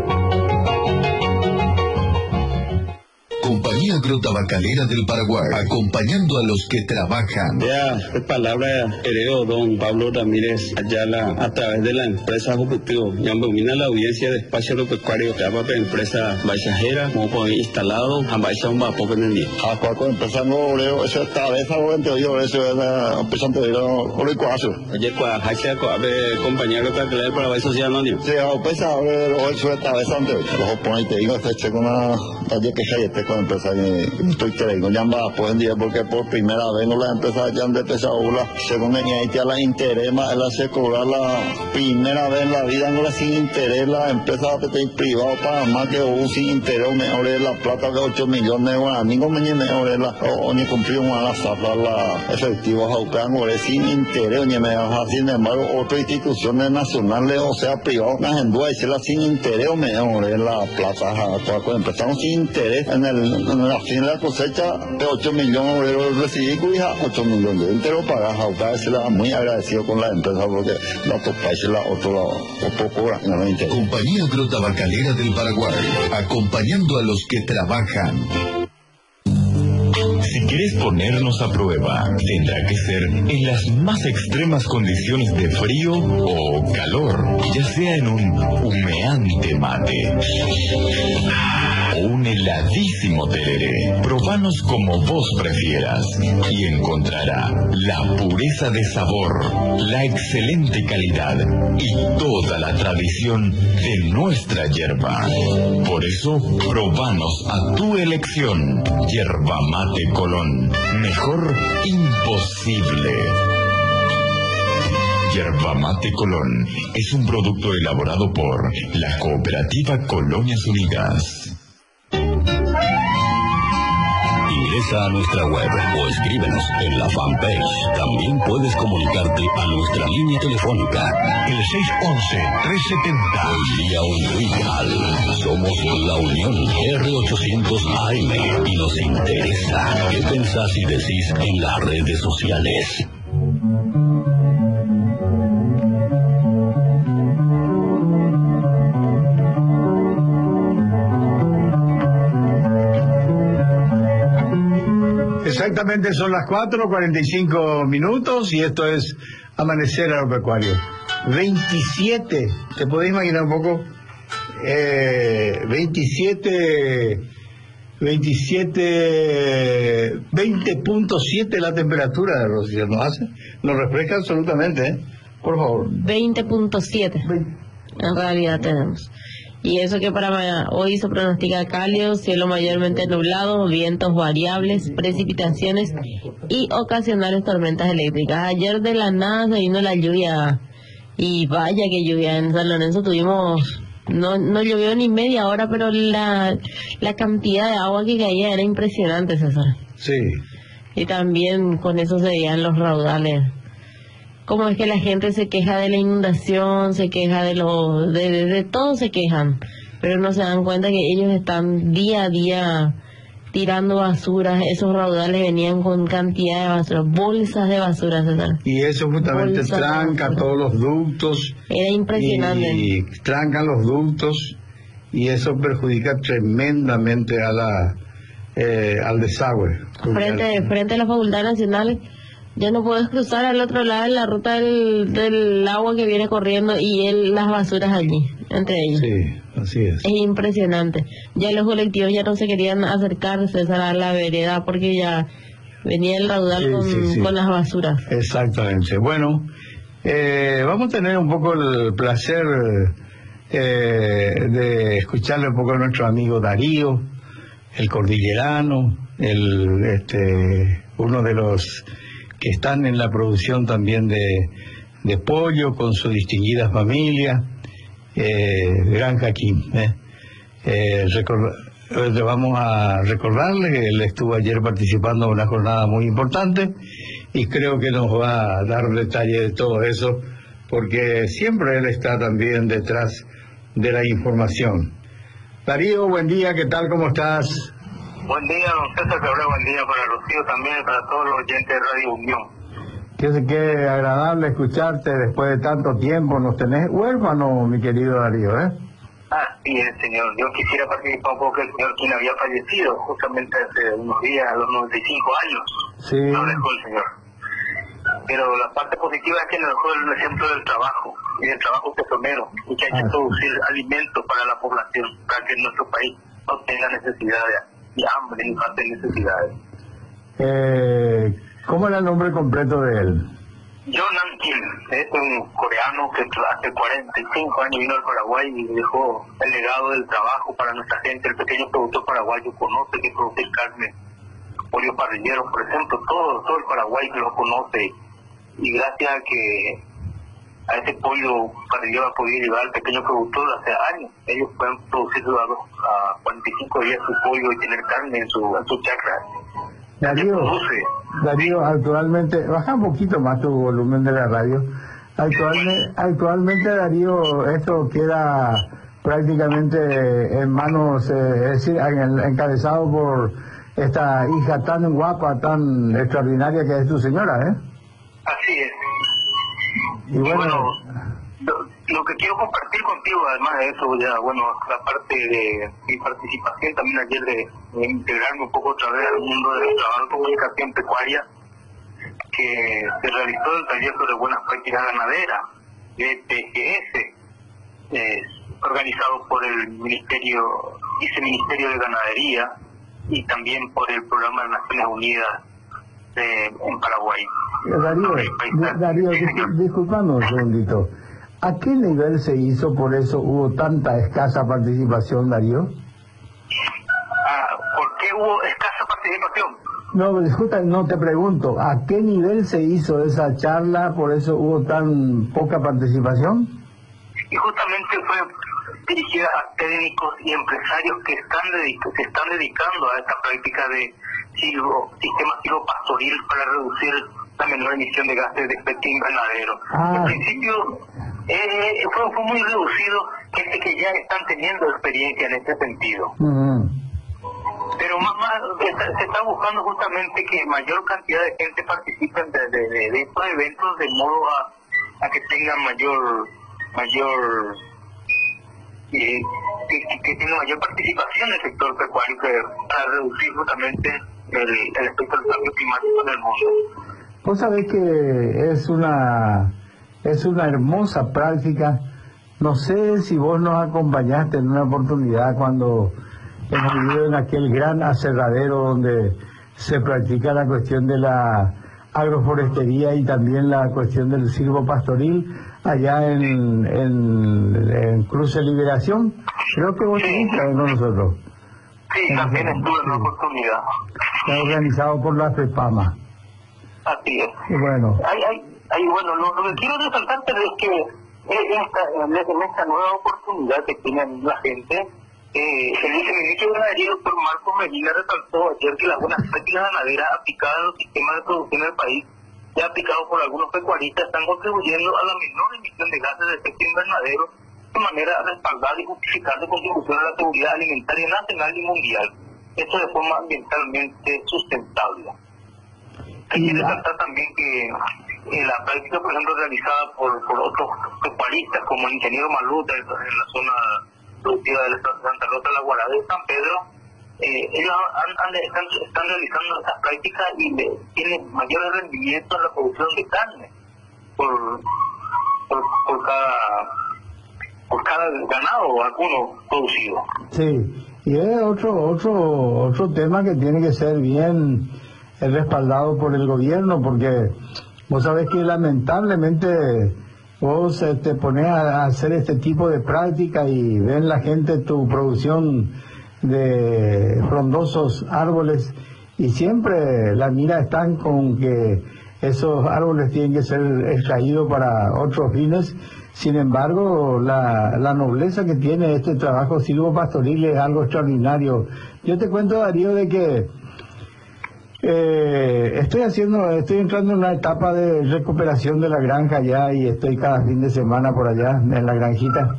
Compañía Agrotabacalera del Paraguay, acompañando a los que trabajan. Ya, de palabra heredó don Pablo Ramírez Ayala a través de la empresa Jupiteo. Ya domina la audiencia de espacio agropecuario. Ya para empresa baixajera, como por instalado, a baixa un vapor en el día. A cualquier empresa no obrero, eso esta vez algo anterior, eso es la empresa anterior, oricuazo. Oye, hace compañía agropecuaria del Paraguay Social Anónimo. Sí, a empresa obrero, eso esta vez anterior. Los opones te digo, este con una talle que hay este con empresa que estoy creyendo ya va pues en día porque por primera vez no las empresas ya han empezado según venía ya la interés más él hace cobrar la primera vez en la vida no la sin interés la empresa privada para más que un sin interés mejor la plata de 8 millones de guaraníes como mejor la o ni cumplió una la zafra la efectivos aucan o sin interés ni me sin embargo otras instituciones nacionales o sea privadas las endueces la sin interés mejor la plata cuando empezamos sin interés en la fin de la cosecha de 8 millones de euros recibí, 8 millones de entero para Jauca, se la muy agradecido con la empresa porque la otro país la otro cobra en la interés. Compañía Agrotabacalera del Paraguay, acompañando a los que trabajan. Si quieres ponernos a prueba, tendrá que ser en las más extremas condiciones de frío o calor, ya sea en un humeante mate o un heladísimo tereré. Probanos como vos prefieras y encontrará la pureza de sabor, la excelente calidad y toda la tradición de nuestra yerba. Por eso, probanos a tu elección, Yerba Mate Colón. Mejor imposible. Yerba Mate Colón es un producto elaborado por la Cooperativa Colonias Unidas. Ingresa a nuestra web o escríbenos en la fanpage. También puedes comunicarte a nuestra línea telefónica. El 611-370. El día Unreal. Somos la Unión R800 AM y nos interesa qué pensás y decís en las redes sociales. Exactamente son las 4:45 y esto es Amanecer Agropecuario. 27, ¿te podés imaginar un poco? 20.7 la temperatura de Rocío, nos refresca absolutamente, por favor. 20.7 en realidad tenemos. Y eso que para hoy se pronostica cálido, cielo mayormente nublado, vientos variables, precipitaciones y ocasionales tormentas eléctricas. Ayer de la nada se vino la lluvia, y vaya que lluvia. En San Lorenzo tuvimos, no llovió ni media hora, pero la cantidad de agua que caía era impresionante, César. Sí. Y también con eso se veían los raudales. Como es que la gente se queja de la inundación, se queja de todo se quejan, pero no se dan cuenta que ellos están día a día tirando basuras. Esos raudales venían con cantidad de basura, bolsas de basura, César. Y eso justamente Bolsas de tranca basura. todos los ductos. Era impresionante. Y trancan los ductos y eso perjudica tremendamente a al desagüe. Frente a la Facultad Nacional, ya no puedes cruzar al otro lado de la ruta del agua que viene corriendo y las basuras allí, entre ellos. Sí, así es. Es impresionante. Ya los colectivos ya no se querían acercar, César, a la vereda porque ya venía el raudal Sí. con las basuras. Exactamente. Bueno, vamos a tener un poco el placer de escucharle un poco a nuestro amigo Darío, el cordillerano, uno de los que están en la producción también de pollo con su distinguida familia, Gran Jaquín. Vamos a recordarle que él estuvo ayer participando en una jornada muy importante y creo que nos va a dar detalle de todo eso, porque siempre él está también detrás de la información. Darío, buen día, ¿qué tal? ¿Cómo estás? Buen día, don César Cabrera, buen día para Rocío también y para todos los oyentes de Radio Unión. Qué agradable escucharte después de tanto tiempo. Nos tenés huérfano, mi querido Darío, ¿eh? Así es, señor. Yo quisiera participar un poco del señor quien había fallecido justamente hace unos días, a los 95 años. Sí. Lo dejó el señor. Pero la parte positiva es que nos dejó el ejemplo del trabajo, y del trabajo petrolero, y que hay que producir alimentos para la población, para que nuestro país no tenga necesidad de hambre ni falta de necesidades. ¿Cómo era el nombre completo de él? John Nam Kim es un coreano que hace 45 años vino al Paraguay y dejó el legado del trabajo para nuestra gente. El pequeño productor paraguayo conoce que producir carne, pollo parrillero, por ejemplo, todo el Paraguay que lo conoce, y gracias a ese pollo parrillero ha podido llegar al pequeño productor hace años. Ellos pueden producir a 45 días su pollo y tener carne en su chacra. Darío, actualmente, baja un poquito más tu volumen de la radio. Actualmente, Darío, esto queda prácticamente en manos, es decir, encabezado por esta hija tan guapa, tan extraordinaria que es tu señora, ¿eh? Así es. Y bueno, lo que quiero compartir contigo, además de eso, ya, bueno, la parte de mi participación también ayer de integrarme un poco otra vez al mundo del trabajo de comunicación pecuaria, que se realizó el taller sobre buenas prácticas ganaderas, ETGS, organizado por el Viceministerio de Ganadería y también por el Programa de Naciones Unidas en Paraguay. Darío, disculpame un segundito. ¿A qué nivel se hizo? Por eso hubo tanta escasa participación, Darío. ¿Por qué hubo escasa participación? No, disculpa, no te pregunto. ¿A qué nivel se hizo esa charla? Por eso hubo tan poca participación. Y justamente fue dirigida a técnicos y empresarios que se están dedicando a esta práctica de sistema silvopastoril para reducir la menor emisión de gases de efecto invernadero. En principio fue muy reducido, gente que ya están teniendo experiencia en este sentido. Pero más se está buscando justamente que mayor cantidad de gente participe de estos eventos, de modo a que tengan que tenga mayor participación en el sector pecuario para reducir justamente el efecto del cambio climático en el mundo. Vos sabés que es una hermosa práctica. No sé si vos nos acompañaste en una oportunidad cuando hemos vivido en aquel gran aserradero donde se practica la cuestión de la agroforestería y también la cuestión del silvopastoril allá en Cruce Liberación. Creo que vos estuviste con nosotros. Sí, también estuve en la oportunidad. Está organizado por la FEPAMA. Así es. Y bueno. Bueno, lo que quiero resaltar es que en esta nueva oportunidad que tiene la gente, el viceministro de Ganadería, doctor Marcos Medina, resaltó ayer que las buenas prácticas ganaderas aplicadas a los sistemas de producción del país, ya aplicados por algunos pecuaristas, están contribuyendo a la menor emisión de gases de efecto invernadero de manera a respaldar y justificar su contribución a la seguridad alimentaria nacional y mundial. esto de forma ambientalmente sustentable. Hay que resaltar también que en la práctica, por ejemplo, realizada por otros pecuaristas, como el ingeniero Maluta en la zona productiva del estado de Santa Rosa, La Guarada y San Pedro, ellos están realizando estas prácticas y tienen mayor rendimiento en la producción de carne por cada ganado o vacuno producido. Sí, y es otro tema que tiene que ser bien respaldado por el gobierno, porque vos sabés que lamentablemente vos te pones a hacer este tipo de práctica y ven la gente tu producción de frondosos árboles y siempre la mira están con que esos árboles tienen que ser extraídos para otros fines. Sin embargo, la nobleza que tiene este trabajo silvopastoril es algo extraordinario. Yo te cuento, Darío, de que estoy entrando en una etapa de recuperación de la granja ya y estoy cada fin de semana por allá en la granjita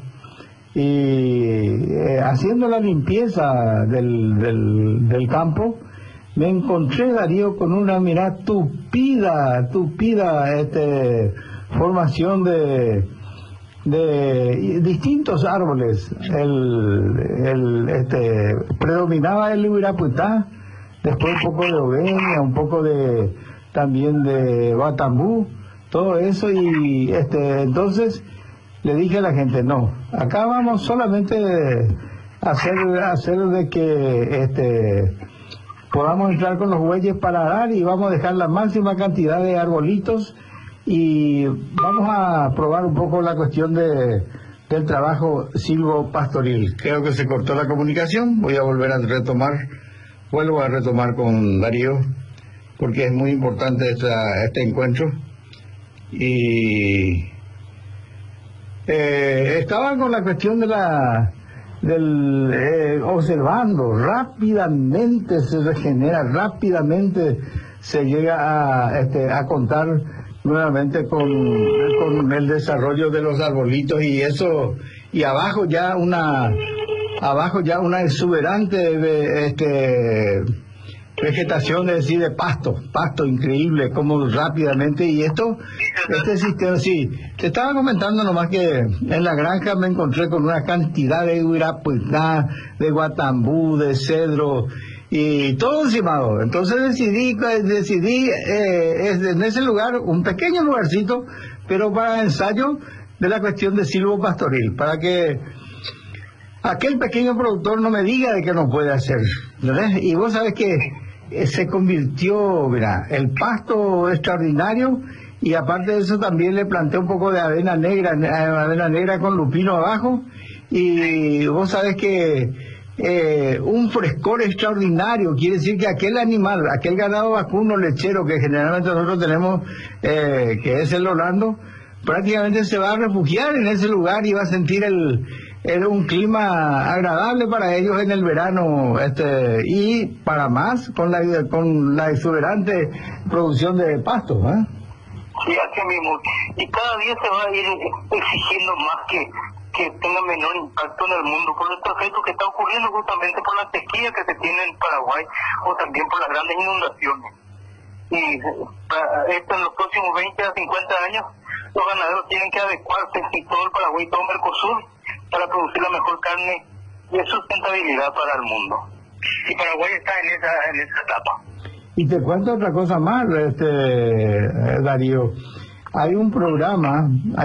y haciendo la limpieza del campo. Me encontré, Darío, con una, mirá, tupida formación de distintos árboles. Predominaba el Ibirapitá, después un poco de ovenia, un poco también de batambú, todo eso, y entonces le dije a la gente, no, acá vamos solamente a hacer de que podamos entrar con los bueyes para dar y vamos a dejar la máxima cantidad de arbolitos y vamos a probar un poco la cuestión del trabajo silvopastoril. Creo que se cortó la comunicación, vuelvo a retomar con Darío porque es muy importante este encuentro y estaba con la cuestión observando, rápidamente se regenera, rápidamente se llega a contar nuevamente con el desarrollo de los arbolitos y eso, y abajo ya una exuberante vegetación, es decir, de pasto increíble, como rápidamente, y este sistema, sí, te estaba comentando nomás que en la granja me encontré con una cantidad de Ibirapitá, de guatambú, de cedro, y todo encimado. Entonces decidí en ese lugar, un pequeño lugarcito, pero para ensayo de la cuestión de silvopastoril, para que aquel pequeño productor no me diga de qué no puede hacer, ¿verdad? Y vos sabés que se convirtió, mira, el pasto extraordinario, y aparte de eso también le planté un poco de avena negra con lupino abajo, y vos sabés que un frescor extraordinario, quiere decir que aquel animal, aquel ganado vacuno lechero que generalmente nosotros tenemos, que es el Orlando, prácticamente se va a refugiar en ese lugar y va a sentir un clima agradable para ellos en el verano, y para más con la exuberante producción de pastos, ¿eh? Sí, así mismo. Y cada día se va a ir exigiendo más que tenga menor impacto en el mundo por estos efectos que está ocurriendo justamente por la sequía que se tiene en Paraguay o también por las grandes inundaciones. Y en los próximos 20 a 50 años los ganaderos tienen que adecuarse en todo el Paraguay, todo Mercosur, para producir la mejor carne y de sustentabilidad para el mundo. Y Paraguay está en esa etapa. Y te cuento otra cosa más, Darío. Hay un programa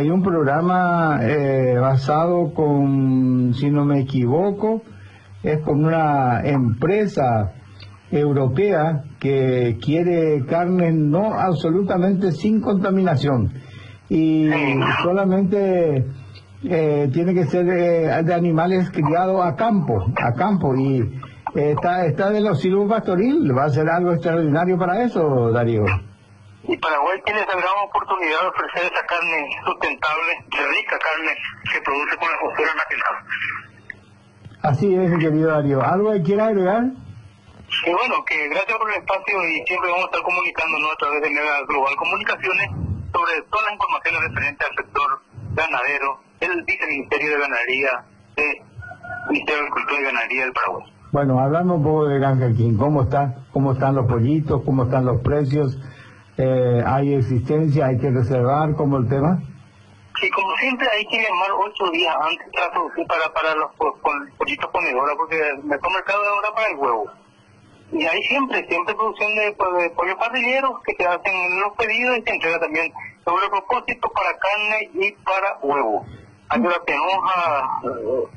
basado con, si no me equivoco, es con una empresa europea que quiere carne no absolutamente sin contaminación y solamente tiene que ser de animales criados a campo y está de los silvopastoril. Va a ser algo extraordinario para eso, Darío. Y Paraguay tiene esa gran oportunidad de ofrecer esa carne sustentable, de rica carne que produce con la costera nacional. Así es, mi querido Darío. ¿Algo que quiera agregar? Y bueno, que gracias por el espacio y siempre vamos a estar comunicándonos a través de Mega Global Comunicaciones sobre todas las informaciones referentes al sector ganadero, el Viceministerio de Ganadería, del Ministerio de Agricultura y Ganadería del Paraguay. Bueno, hablando un poco de Granja King, ¿cómo está? ¿Cómo están los pollitos? ¿Cómo están los precios? ¿Hay existencia? ¿Hay que reservar? ¿Cómo el tema? Sí, como siempre hay que llamar 8 días antes para producir para los pollitos ponedores, porque el mercado de ahora para el huevo. Y hay siempre producción de pollo parrillero que te hacen los pedidos y te entrega también sobre propósito para carne y para huevo. Hay una penoja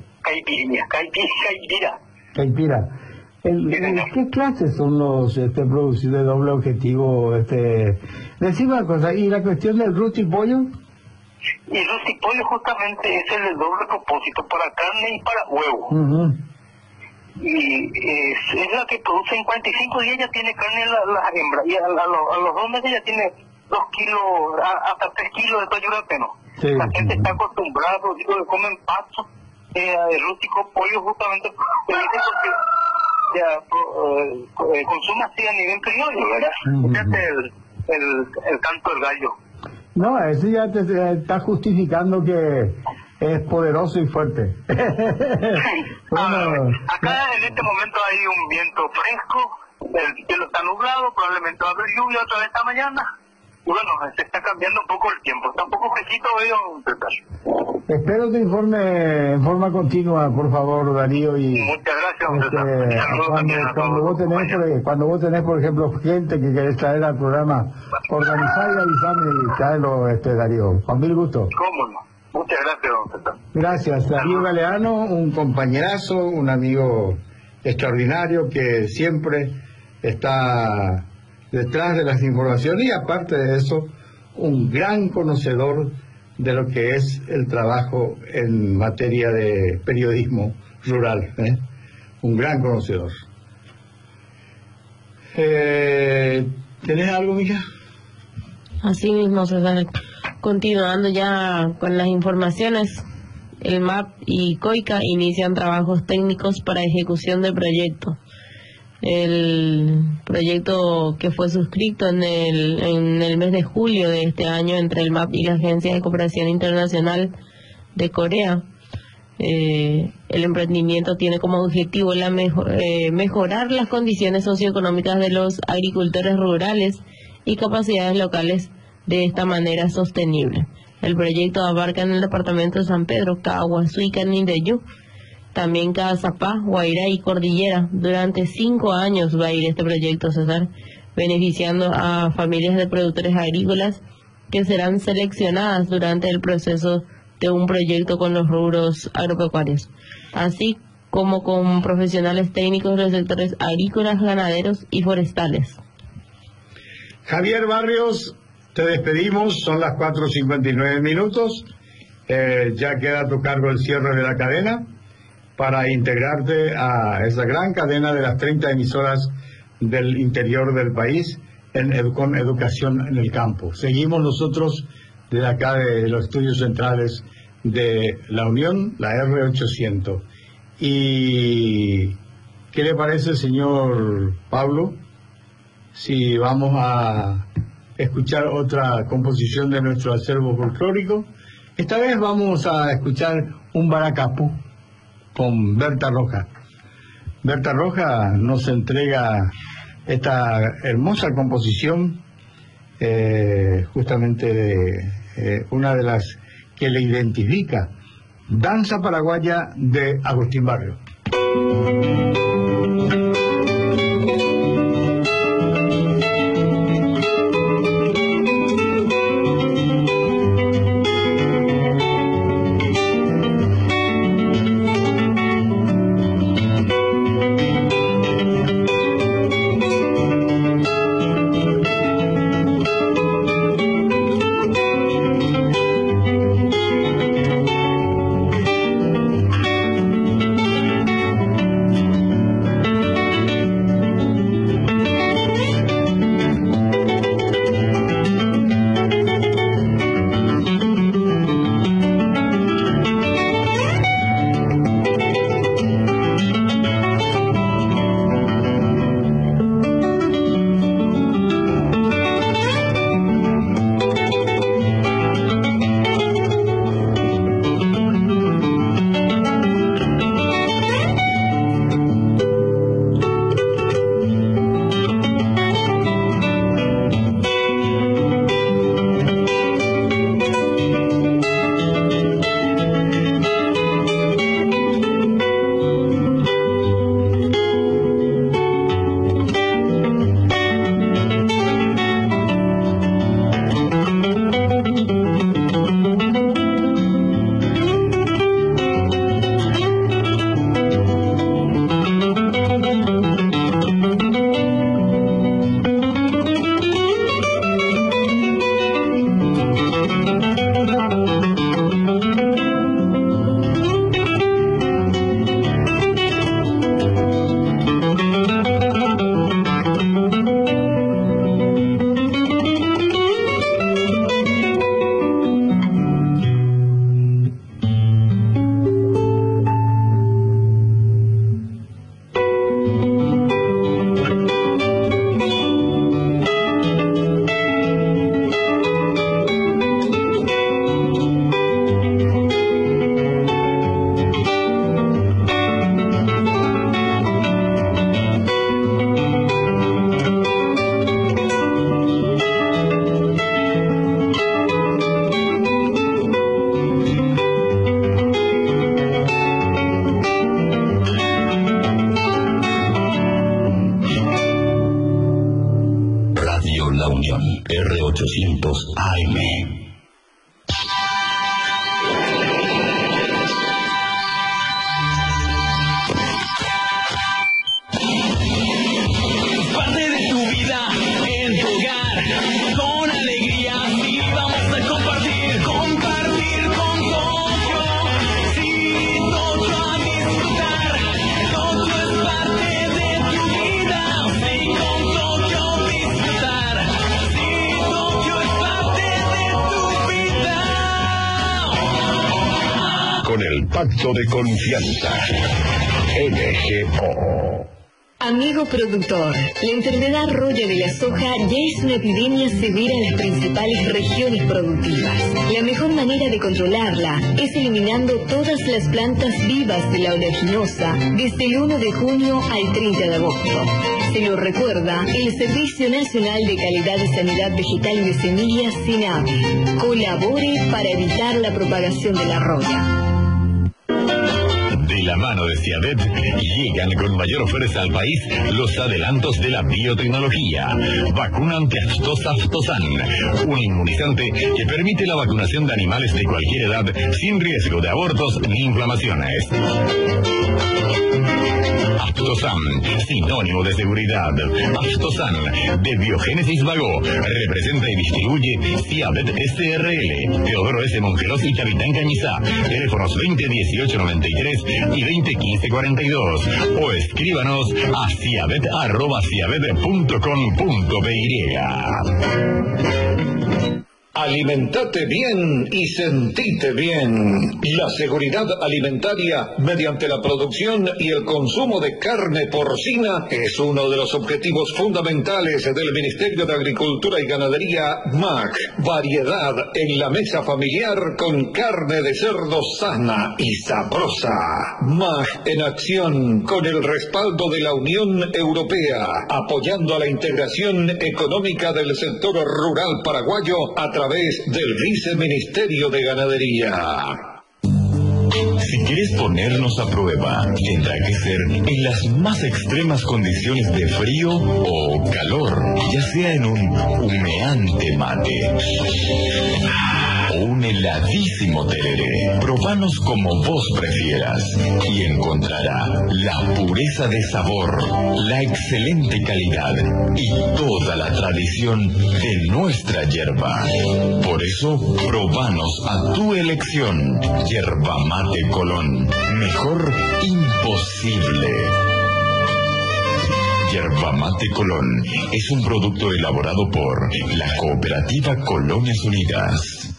caipira. ¿Qué clases son los producidos de doble objetivo? Decime una cosa, ¿y la cuestión del rusti pollo? Y el rusti pollo justamente es el doble propósito para carne y para huevo. Uh-huh. Y es la que produce en 45 días, ya tiene carne las hembras, y a los 2 meses ya tiene 2 kilos, hasta 3 kilos de pollo peno. Sí, la gente está acostumbrada, digo, que comen pasto, el rústico pollo justamente permite porque ya consume así a nivel criollo, ¿verdad? Uh-huh. El canto del gallo. No, eso ya te está justificando que es poderoso y fuerte. Bueno, acá en este momento hay un viento fresco, el cielo está nublado, probablemente va a haber lluvia otra vez esta mañana. Y bueno, se está cambiando un poco el tiempo, está un poco fresquito hoy, don César. Espero te informe en forma continua, por favor, Darío. Y muchas gracias, don César. Cuando vos tenés, por ejemplo, gente que querés traer al programa, organizar y avisarme y traerlo, Darío. Con mil gusto. ¿Cómo no? Muchas gracias, don César. Gracias, Darío Galeano, un compañerazo, un amigo extraordinario que siempre está detrás de las informaciones y aparte de eso, un gran conocedor de lo que es el trabajo en materia de periodismo rural, un gran conocedor. ¿Tenés algo, mija? Así mismo, César. Continuando ya con las informaciones, el MAP y COICA inician trabajos técnicos para ejecución del proyecto. El proyecto que fue suscrito en el mes de julio de este año entre el MAP y la Agencia de Cooperación Internacional de Corea. El emprendimiento tiene como objetivo mejorar las condiciones socioeconómicas de los agricultores rurales y capacidades locales de esta manera sostenible. El proyecto abarca en el departamento de San Pedro, Cagua, Suica, Nindeyú, también Cazapá, Guairá y Cordillera. Durante 5 años va a ir este proyecto, César, beneficiando a familias de productores agrícolas que serán seleccionadas durante el proceso de un proyecto con los rubros agropecuarios, así como con profesionales técnicos de los sectores agrícolas, ganaderos y forestales. Javier Barrios, te despedimos, son las 4:59 minutos, ya queda a tu cargo el cierre de la cadena para integrarte a esa gran cadena de las 30 emisoras del interior del país con educación en el campo. Seguimos nosotros desde acá de los estudios centrales de la Unión, la R800. ¿Y qué le parece, señor Pablo, si vamos a escuchar otra composición de nuestro acervo folclórico? Esta vez vamos a escuchar un baracapú con Berta Roja. Berta Roja nos entrega esta hermosa composición, justamente de una de las que le identifica, Danza Paraguaya de Agustín Barrio. R800 AM. Parte de tu vida en tu hogar, con alegría sí vamos a compartir con Tokio. Sí, Tokio a disfrutar, Tokio es parte de tu vida. Sí, con Tokio disfrutar, sí, Tokio es parte de tu vida. Con el pacto de confianza. NGO. Amigo productor, la enfermedad roya de la soja ya es una epidemia severa en las principales regiones productivas. La mejor manera de controlarla es eliminando todas las plantas vivas de la oleaginosa desde el 1 de junio al 30 de agosto. Se lo recuerda el Servicio Nacional de Calidad y Sanidad Vegetal y de Semillas, SENAVE. Colabore para evitar la propagación de la roya. De la mano de Ciavet llegan con mayor fuerza al país los adelantos de la biotecnología. Vacuna antiaftosa Aftosan, un inmunizante que permite la vacunación de animales de cualquier edad sin riesgo de abortos ni inflamaciones. Aftosan, sinónimo de seguridad. Aftosan, de Biogénesis Vago, representa y distribuye Ciavet SRL, Teodoro S. Mongelos y Capitán Cañizá. Teléfonos 201893 y 201542. O escríbanos a ciavet@ciavet.com.py. Alimentate bien y sentite bien. La seguridad alimentaria mediante la producción y el consumo de carne porcina es uno de los objetivos fundamentales del Ministerio de Agricultura y Ganadería, MAC. Variedad en la mesa familiar con carne de cerdo sana y sabrosa. MAC en acción con el respaldo de la Unión Europea, apoyando a la integración económica del sector rural paraguayo a través del Viceministerio de Ganadería. Si quieres ponernos a prueba, tendrá que ser en las más extremas condiciones de frío o calor, ya sea en un humeante mate o un heladísimo tereré. Probanos como vos prefieras y encontrará la pureza de sabor, la excelente calidad y toda la tradición de nuestra yerba. Por eso, probanos a tu elección. Yerba Mate Colón. Mejor imposible. Yerba Mate Colón es un producto elaborado por la Cooperativa Colonias Unidas.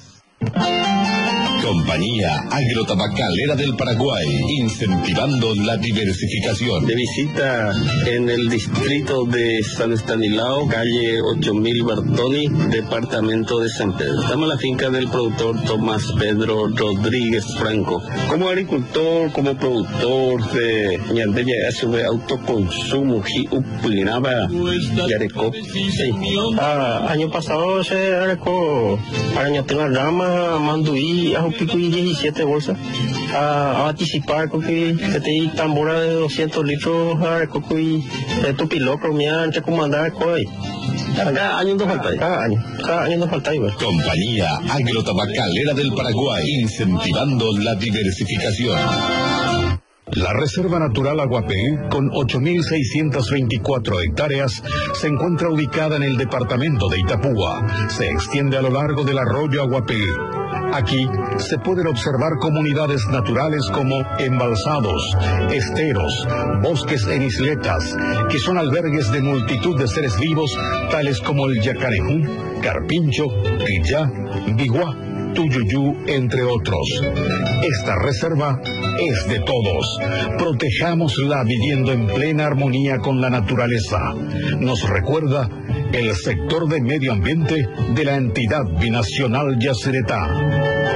Compañía Agrotabacalera del Paraguay, incentivando la diversificación. De visita en el distrito de San Estanislao, calle 8000 Bertoni, departamento de San Pedro. Estamos en la finca del productor Tomás Pedro Rodríguez Franco. Como agricultor, como productor de ñandeya de autoconsumo, Uplinaba, Yareco. Sí. Año pasado se arecó para ñatenga rama, manduí, pico y 17 bolsas a participar con que te tambora de 200 litros a cocuy tu piloto me han recomendado coi cada año nos falta cada año nos falta igual. Compañía Agrotabacalera del Paraguay, incentivando la diversificación. La Reserva Natural Aguapé, con 8.624 hectáreas, se encuentra ubicada en el departamento de Itapúa. Se extiende a lo largo del arroyo Aguapé. Aquí se pueden observar comunidades naturales como embalsados, esteros, bosques en isletas, que son albergues de multitud de seres vivos, tales como el yacarejú, carpincho, quillá, biguá, tuyuyú, entre otros. Esta reserva es de todos. Protejámosla viviendo en plena armonía con la naturaleza. Nos recuerda el sector de medio ambiente de la entidad binacional Yacyretá.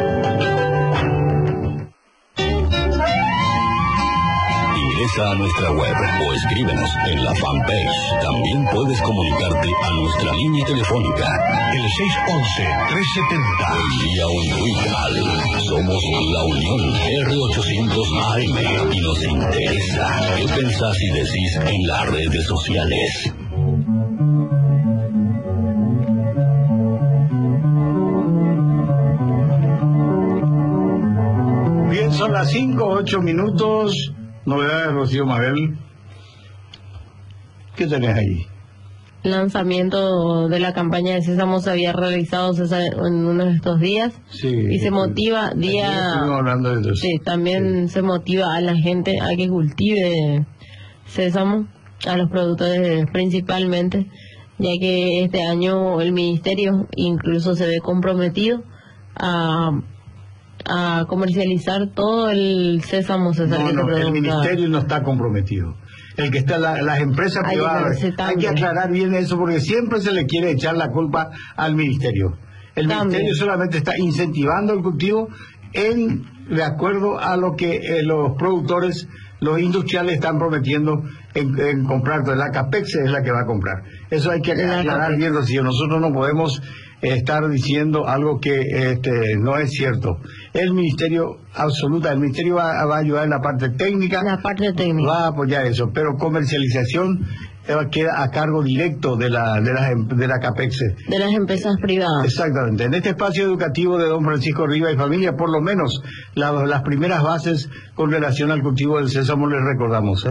Ingresa a nuestra web o escríbenos en la fanpage. También puedes comunicarte a nuestra línea telefónica, el 611-370. Hoy día Unruical. Somos la Unión R800 AM y nos interesa qué pensás y decís en las redes sociales. las 5:08. Novedades de Rocío Mabel. ¿Qué tenés ahí? Lanzamiento de la campaña de Sésamo se había realizado, César, en uno de estos días. Sí. Y se motiva Hablando de eso. Sí, también se motiva a la gente a que cultive sésamo, a los productores principalmente, ya que este año el ministerio incluso se ve comprometido a comercializar todo el sésamo, César, que se produzca. El ministerio no está comprometido. El que está las empresas privadas. Hay que aclarar bien eso, porque siempre se le quiere echar la culpa al ministerio. El ministerio solamente está incentivando el cultivo de acuerdo a lo que los productores, los industriales están prometiendo en comprar. Entonces la CAPEX es la que va a comprar. Eso hay que aclarar bien, Rocío. Nosotros no podemos estar diciendo algo que no es cierto. El ministerio va a ayudar en la parte técnica. Va a apoyar eso, pero comercialización queda a cargo directo de la CAPEX. De las empresas privadas. Exactamente. En este espacio educativo de don Francisco Rivas y familia, por lo menos las primeras bases con relación al cultivo del sésamo les recordamos.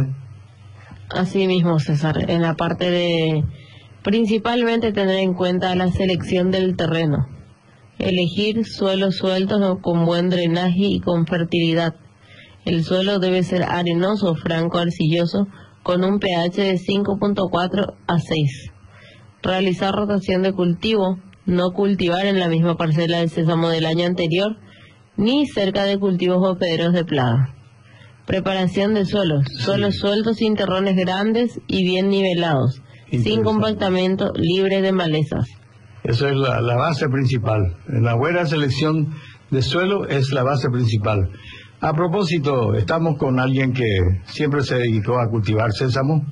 Así mismo, César, en la parte de principalmente tener en cuenta la selección del terreno, elegir suelos sueltos con buen drenaje y con fertilidad. El suelo debe ser arenoso, franco, arcilloso, con un pH de 5.4 a 6. Realizar rotación de cultivo, no cultivar en la misma parcela del sésamo del año anterior, ni cerca de cultivos hospederos de plaga. Preparación de suelos, suelos sueltos sin terrones grandes y bien nivelados, sin compactamiento, libre de malezas. Eso es la base principal. La buena selección de suelo es la base principal. A propósito, estamos con alguien que siempre se dedicó a cultivar sésamo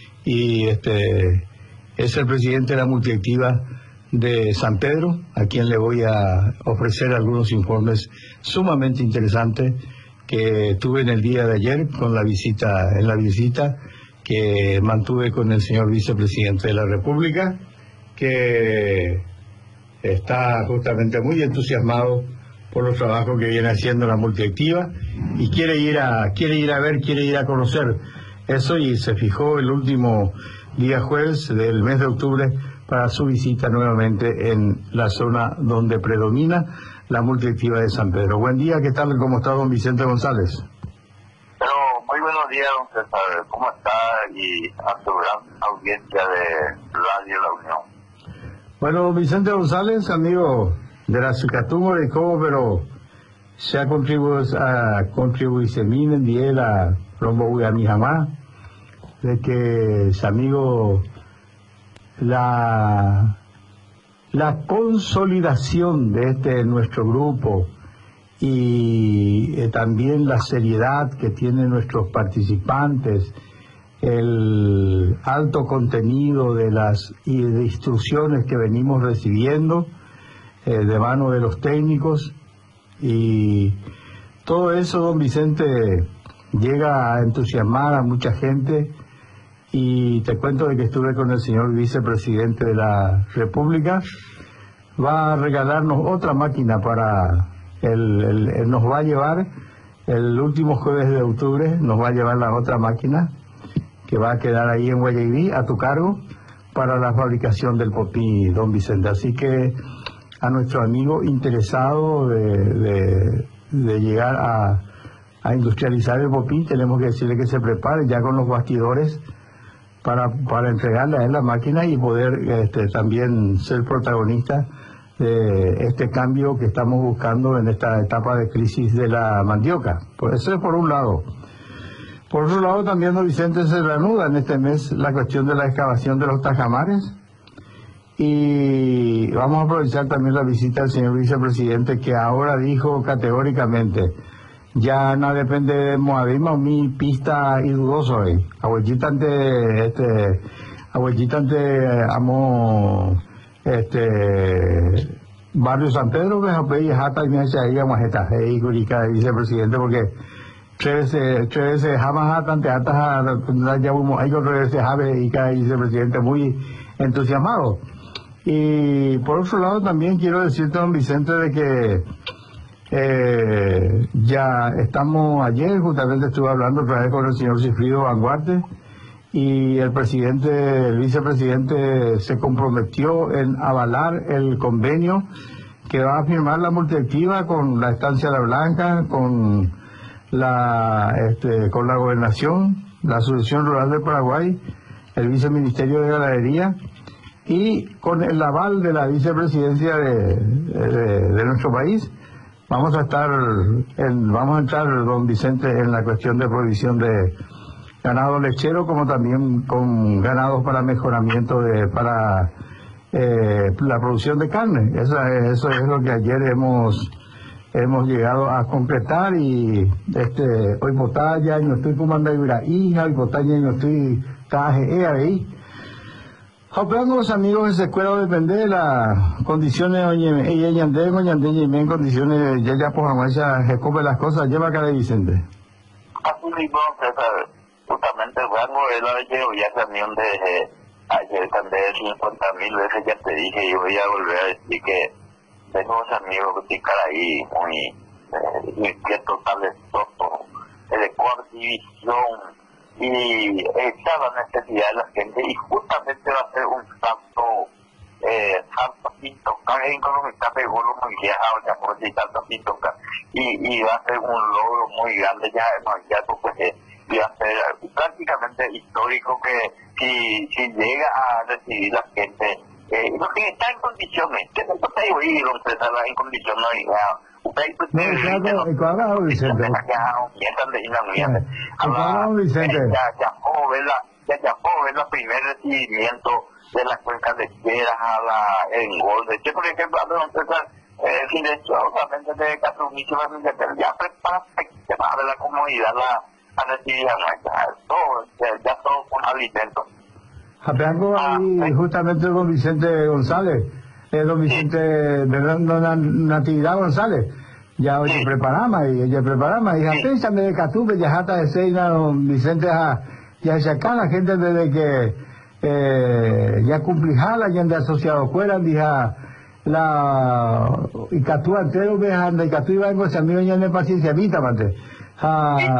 y es el presidente de la multiactiva de San Pedro, a quien le voy a ofrecer algunos informes sumamente interesantes que tuve en el día de ayer en la visita que mantuve con el señor vicepresidente de la República, que está justamente muy entusiasmado por los trabajos que viene haciendo la multiactiva y quiere ir a conocer eso, y se fijó el último día jueves del mes de octubre para su visita nuevamente en la zona donde predomina la multiactiva de San Pedro. Buen día, ¿qué tal? ¿Cómo está don Vicente González? Muy buenos días, don César. ¿Cómo está? Y a su gran audiencia de Radio La Unión. Bueno, Vicente González, amigo de la Sucatungo de Cobo, pero se ha contribuido seminen de él a Rombo a mi jamás, de que es amigo la consolidación de nuestro grupo y también la seriedad que tienen nuestros participantes, el alto contenido de las instrucciones que venimos recibiendo de mano de los técnicos, y todo eso, don Vicente, llega a entusiasmar a mucha gente. Y te cuento de que estuve con el señor vicepresidente de la República. Va a regalarnos otra máquina para nos va a llevar el último jueves de octubre, nos va a llevar la otra máquina que va a quedar ahí en Guayaquil a tu cargo para la fabricación del popí, don Vicente. Así que a nuestro amigo interesado de llegar a industrializar el popí, tenemos que decirle que se prepare ya con los bastidores para entregarle a él la máquina y poder también ser protagonista de este cambio que estamos buscando en esta etapa de crisis de la mandioca. Pues eso es por un lado. Por otro lado, también, don Vicente, se reanuda en este mes la cuestión de la excavación de los tajamares, y vamos a aprovechar también la visita del señor vicepresidente, que ahora dijo categóricamente: ya no depende de Moabima, mi pista y dudoso hoy. Abuelita amo barrio San Pedro, que es jata y me hace ahí a majeta, y vicepresidente, porque tres veces jamás jatan, te atas ya hay que tres veces jave y cada vicepresidente muy entusiasmado. Y por otro lado también quiero decirte, don Vicente, de que Ya estamos, ayer justamente estuve hablando otra vez con el señor Sigfrido Vanguarte, y el vicepresidente se comprometió en avalar el convenio que va a firmar la multiactiva con la Estancia La Blanca, con la Gobernación, la Asociación Rural de Paraguay, el Viceministerio de Ganadería, y con el aval de la vicepresidencia de nuestro país. Vamos a entrar, don Vicente, en la cuestión de provisión de ganado lechero, como también con ganados para mejoramiento para la producción de carne. Eso es lo que ayer hemos llegado a concretar, y hoy botalla, no estoy comando hija, y botalla no estoy traje ahí. Hablando los amigos de escuela depende de las condiciones, en condiciones, ya por amarilla, se come las cosas, lleva acá de Vicente. Así mismo, César, justamente Rango es la de ya también de ayer también 50.000 veces ya te dije, y voy a volver a decir que tengo unos amigos que pican ahí muy totales, de coordinación, y esa la necesidad de la gente, y justamente va a ser un salto sin tocar, económica pegó lo muy viajado ya por si tanto sin tocar, y va a ser un logro muy grande ya pues va a ser prácticamente histórico, que si llega a decidir la gente, porque está en condiciones, que no está ahí lo empresarios en condiciones, ya puedo ver el primer recibimiento de las cuencas lecheras a la engorde. Yo, por ejemplo, silenciosamente de Catrumísimo, ya prepara de la comunidad a recibir ya todo con alimentos. Hablando ahí justamente don Vicente González, don Vicente Natividad González, ya hoy preparamos, y pensame de Catupe, ya hasta de Seina, don Vicente, ya acá la gente desde que ya cumplijala, ya de asociado fuera, dija la Icatú entero, y Icatú iba en ese amigo ya de paciencia, vita, mate. A lo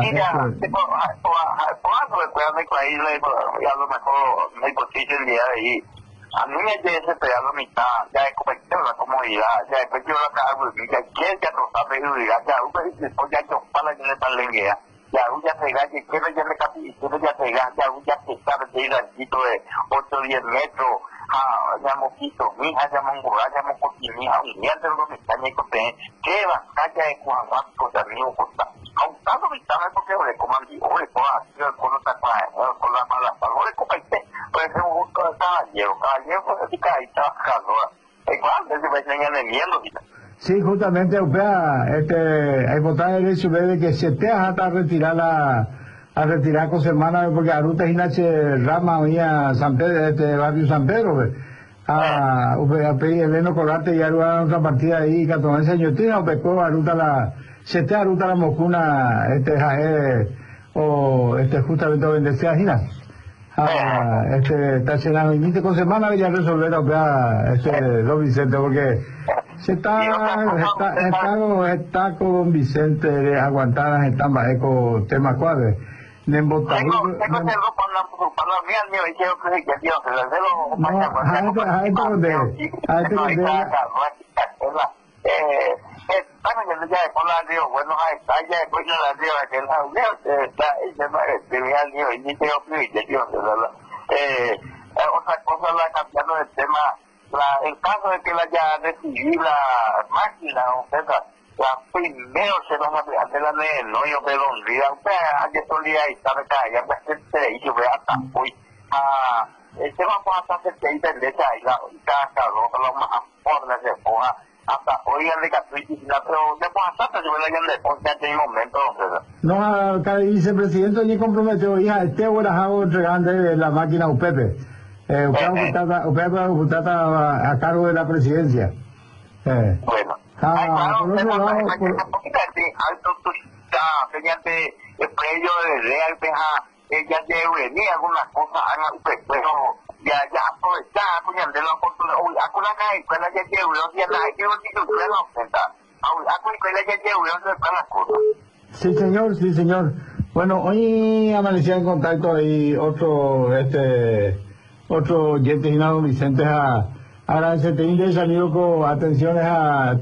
mejor me hipotesis el día de ahí. A mí me desesperado la mitad, ya he cometido la comodidad, ya he metido la carga, ya no sabe ya para la gente tan lenguea, ya se galle, quiero ya le capitolo, ya se galle, ya se sabe de ir al sitio de 8 o 10 metros, ya mosquito, mija, ya mongolá, ya mocotínija, un mierda lo que está en el cote, que la calle de Cuahuasco, de amigo Costa. Aunque mi estaba porque le comandí, o le puedo hacer con la mala palabra, le compete, puede ser un gusto de caballero, pues así que ahí está calor. Igual, se va a enseñar el miedo, sí, justamente, hay votar el hecho de que se te hasta retirar con semana, porque a ruta Ginache Rama, mía, San Pedro, barrio San Pedro, a pedir el Leno Colarte y a otra partida ahí, 14 años, tiene o pecó a ruta se te aruta la mocuna, o justamente bendecida Gina. Está llenando y con semana voy a resolver don Vicente, porque se está con don Vicente aguantadas en Tambaeco tema cuadre. Buenos Aires, ya después de la río, aquel lado, otra cosa, cambiando de tema, en caso de que la haya recibido la máquina, la primero se nos va a hacer la de noyo de Londrina, ayer solía estar acá, ya se hizo, hasta hoy, el tema fue hasta se te interesa, y la calor, lo más por la se ponga, hasta hoy en el Catuichi, pero después hasta yo me la llaman después ya en momento, no, cada vicepresidente ni comprometió, hija, hora hago entregando la máquina UPEPE. Usted a cargo de la presidencia. Bueno. Por otro lado, mediante el predio de Real ya venía algunas cosas, pero ya aprovechar, de la oportunidad, a la escuela ya llevo, no tiene nada, que no tiene Sí, señor, sí, señor. Bueno, hoy amanecía en contacto ahí otro oyente y don Vicente a agradecerte y amigo con atenciones a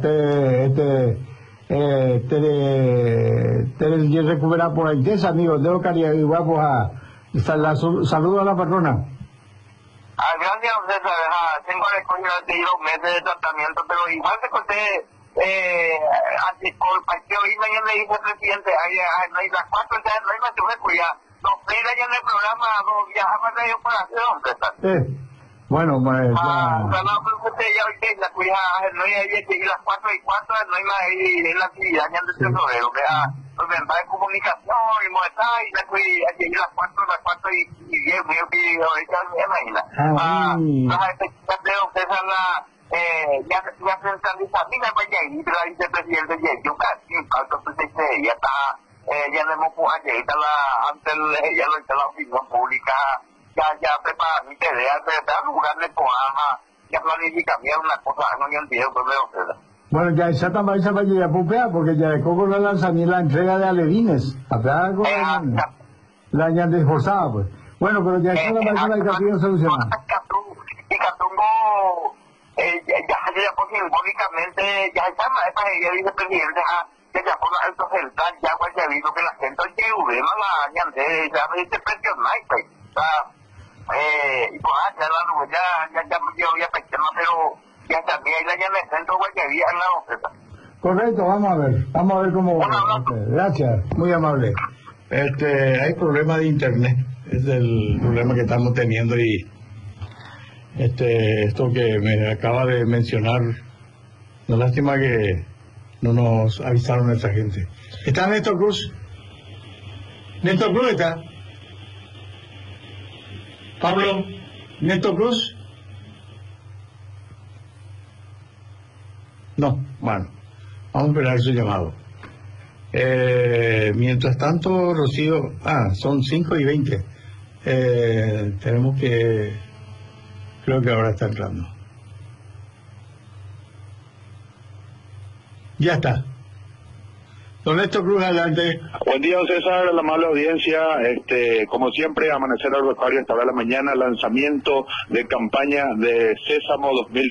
te recupera por ahí, amigo, de localidad y guapos saludo a la patrona. Gracias, César. Tengo recogido de 2 meses de tratamiento, pero igual te conté anticolpación y mañana le dice el presidente, no hay las 4 ya no hay más que cuidar. Los Pérez ya en el programa viajaba de ellos para hacer, César. Bueno, pues ya hoy la cuida, no hay ahí y las 4 y 4 no hay más ahí en la actividad ya de tesorero, que los ventas de comunicación y monetaria y la cuida allí las 4 y 10, muy bien, ahorita me imagina. Las expectativas de César ya centraliza, mira, vaya ahí, la vicepresidente yo casi impacto, ya está, ya no hemos jugado, ya está ya lo está la opinión pública. Ya prepara mi idea, pero lugar de coaja, ya planifica bien una cosa, no me olvido, pues veo. Bueno, ya esa también se va a llegar a pupea, porque ya de coco no lanzan ni la entrega de alevines, acá con la ya desforzada, pues. Bueno, pero ya está la máquina de Catillo solucionada. Y Catungo, ya pues simbólicamente, ya está, ya vicepresidente, ya por la alto celtal, ya pues ya visto que la gente oye, no la ñande, ya me dice presionar, pues. Y pues ya me pensando, pero ya también la ya me centro guayaría en la oferta. Correcto, vamos a ver cómo va. Gracias, muy amable. Hay problema de internet, es el problema que estamos teniendo y esto que me acaba de mencionar, no lástima que no nos avisaron a esa gente. ¿Está Néstor Cruz? ¿Néstor Cruz está? Pablo, ¿Néstor Cruz? No, bueno, vamos a esperar su llamado. Mientras tanto, Rocío, son 5:20. Tenemos que, creo que ahora está entrando. Ya está. Don Néstor Cruz, adelante. Buen día, don César, a la amable audiencia. Como siempre, Amanecer Agropecuario hasta ahora de la mañana, lanzamiento de campaña de Sésamo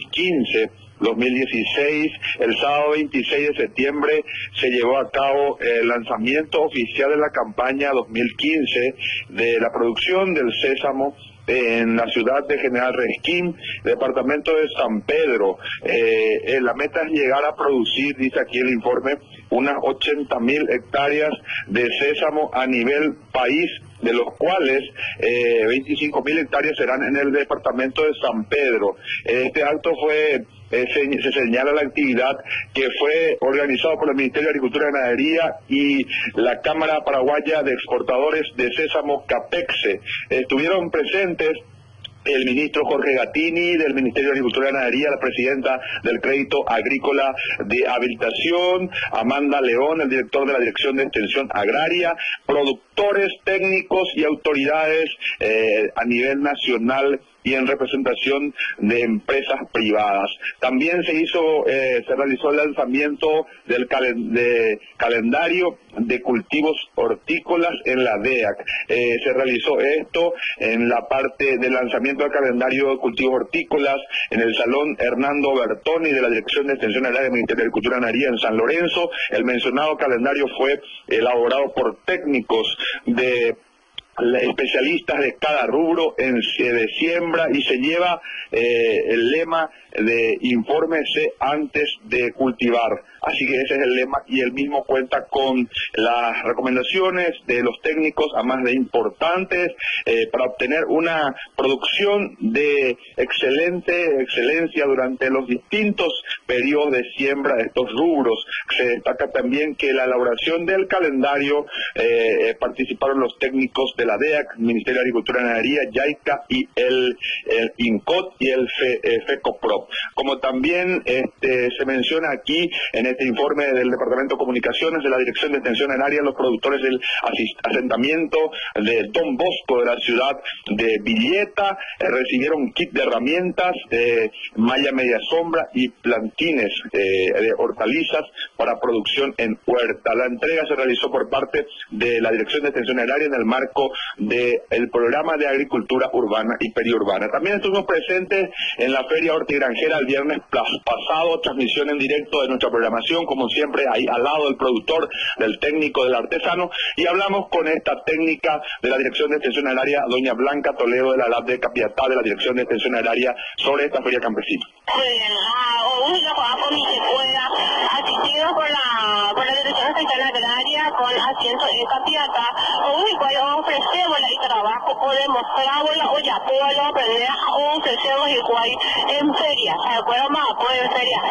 2015-2016. El sábado 26 de septiembre se llevó a cabo el lanzamiento oficial de la campaña 2015 de la producción del sésamo en la ciudad de General Resquín, departamento de San Pedro. La meta es llegar a producir, dice aquí el informe, unas 80.000 hectáreas de sésamo a nivel país, de los cuales 25.000 hectáreas serán en el departamento de San Pedro. Este acto se señala la actividad que fue organizada por el Ministerio de Agricultura y Ganadería y la Cámara Paraguaya de Exportadores de Sésamo, CAPEXE. Estuvieron presentes el ministro Jorge Gatini del Ministerio de Agricultura y Ganadería, la presidenta del Crédito Agrícola de Habilitación, Amanda León, el director de la Dirección de Extensión Agraria, productores, técnicos y autoridades a nivel nacional y en representación de empresas privadas. También se realizó el lanzamiento del calendario de cultivos hortícolas en la DEAC. Se realizó esto en la parte del lanzamiento del calendario de cultivos hortícolas en el Salón Hernando Bertoni de la Dirección de Extensión Agraria del Ministerio de Agricultura y Ganadería en San Lorenzo. El mencionado calendario fue elaborado por técnicos especialistas de cada rubro de siembra y se lleva el lema de infórmese antes de cultivar. Así que ese es el lema y el mismo cuenta con las recomendaciones de los técnicos, además de importantes, para obtener una producción de excelencia durante los distintos periodos de siembra de estos rubros. Se destaca también que la elaboración del calendario participaron los técnicos de la DEAC, Ministerio de Agricultura y Ganadería, YAICA y el INCOT y el FECOPROP. Como también se menciona aquí en este informe del Departamento de Comunicaciones de la Dirección de Extensión Agraria, los productores del asentamiento de Don Bosco de la ciudad de Villeta recibieron kit de herramientas, malla media sombra y plantines de hortalizas para producción en huerta. La entrega se realizó por parte de la Dirección de Extensión Agraria en el marco del programa de agricultura urbana y periurbana. También estuvimos presentes en la Feria Hortigranjera el viernes pasado, transmisión en directo de nuestra programación, como siempre, ahí al lado del productor, del técnico, del artesano, y hablamos con esta técnica de la Dirección de Extensión Agraria, doña Blanca Toledo de la LAB de Capiatá de la Dirección de Extensión Agraria, sobre esta feria campesina. Asistido por la Dirección de Extensión Agraria con asiento en Capiatá, ofrecemos el trabajo, podemos trabajar, ya puedo aprender, ofrecemos igual en ferias, acuerdo más, en ferias,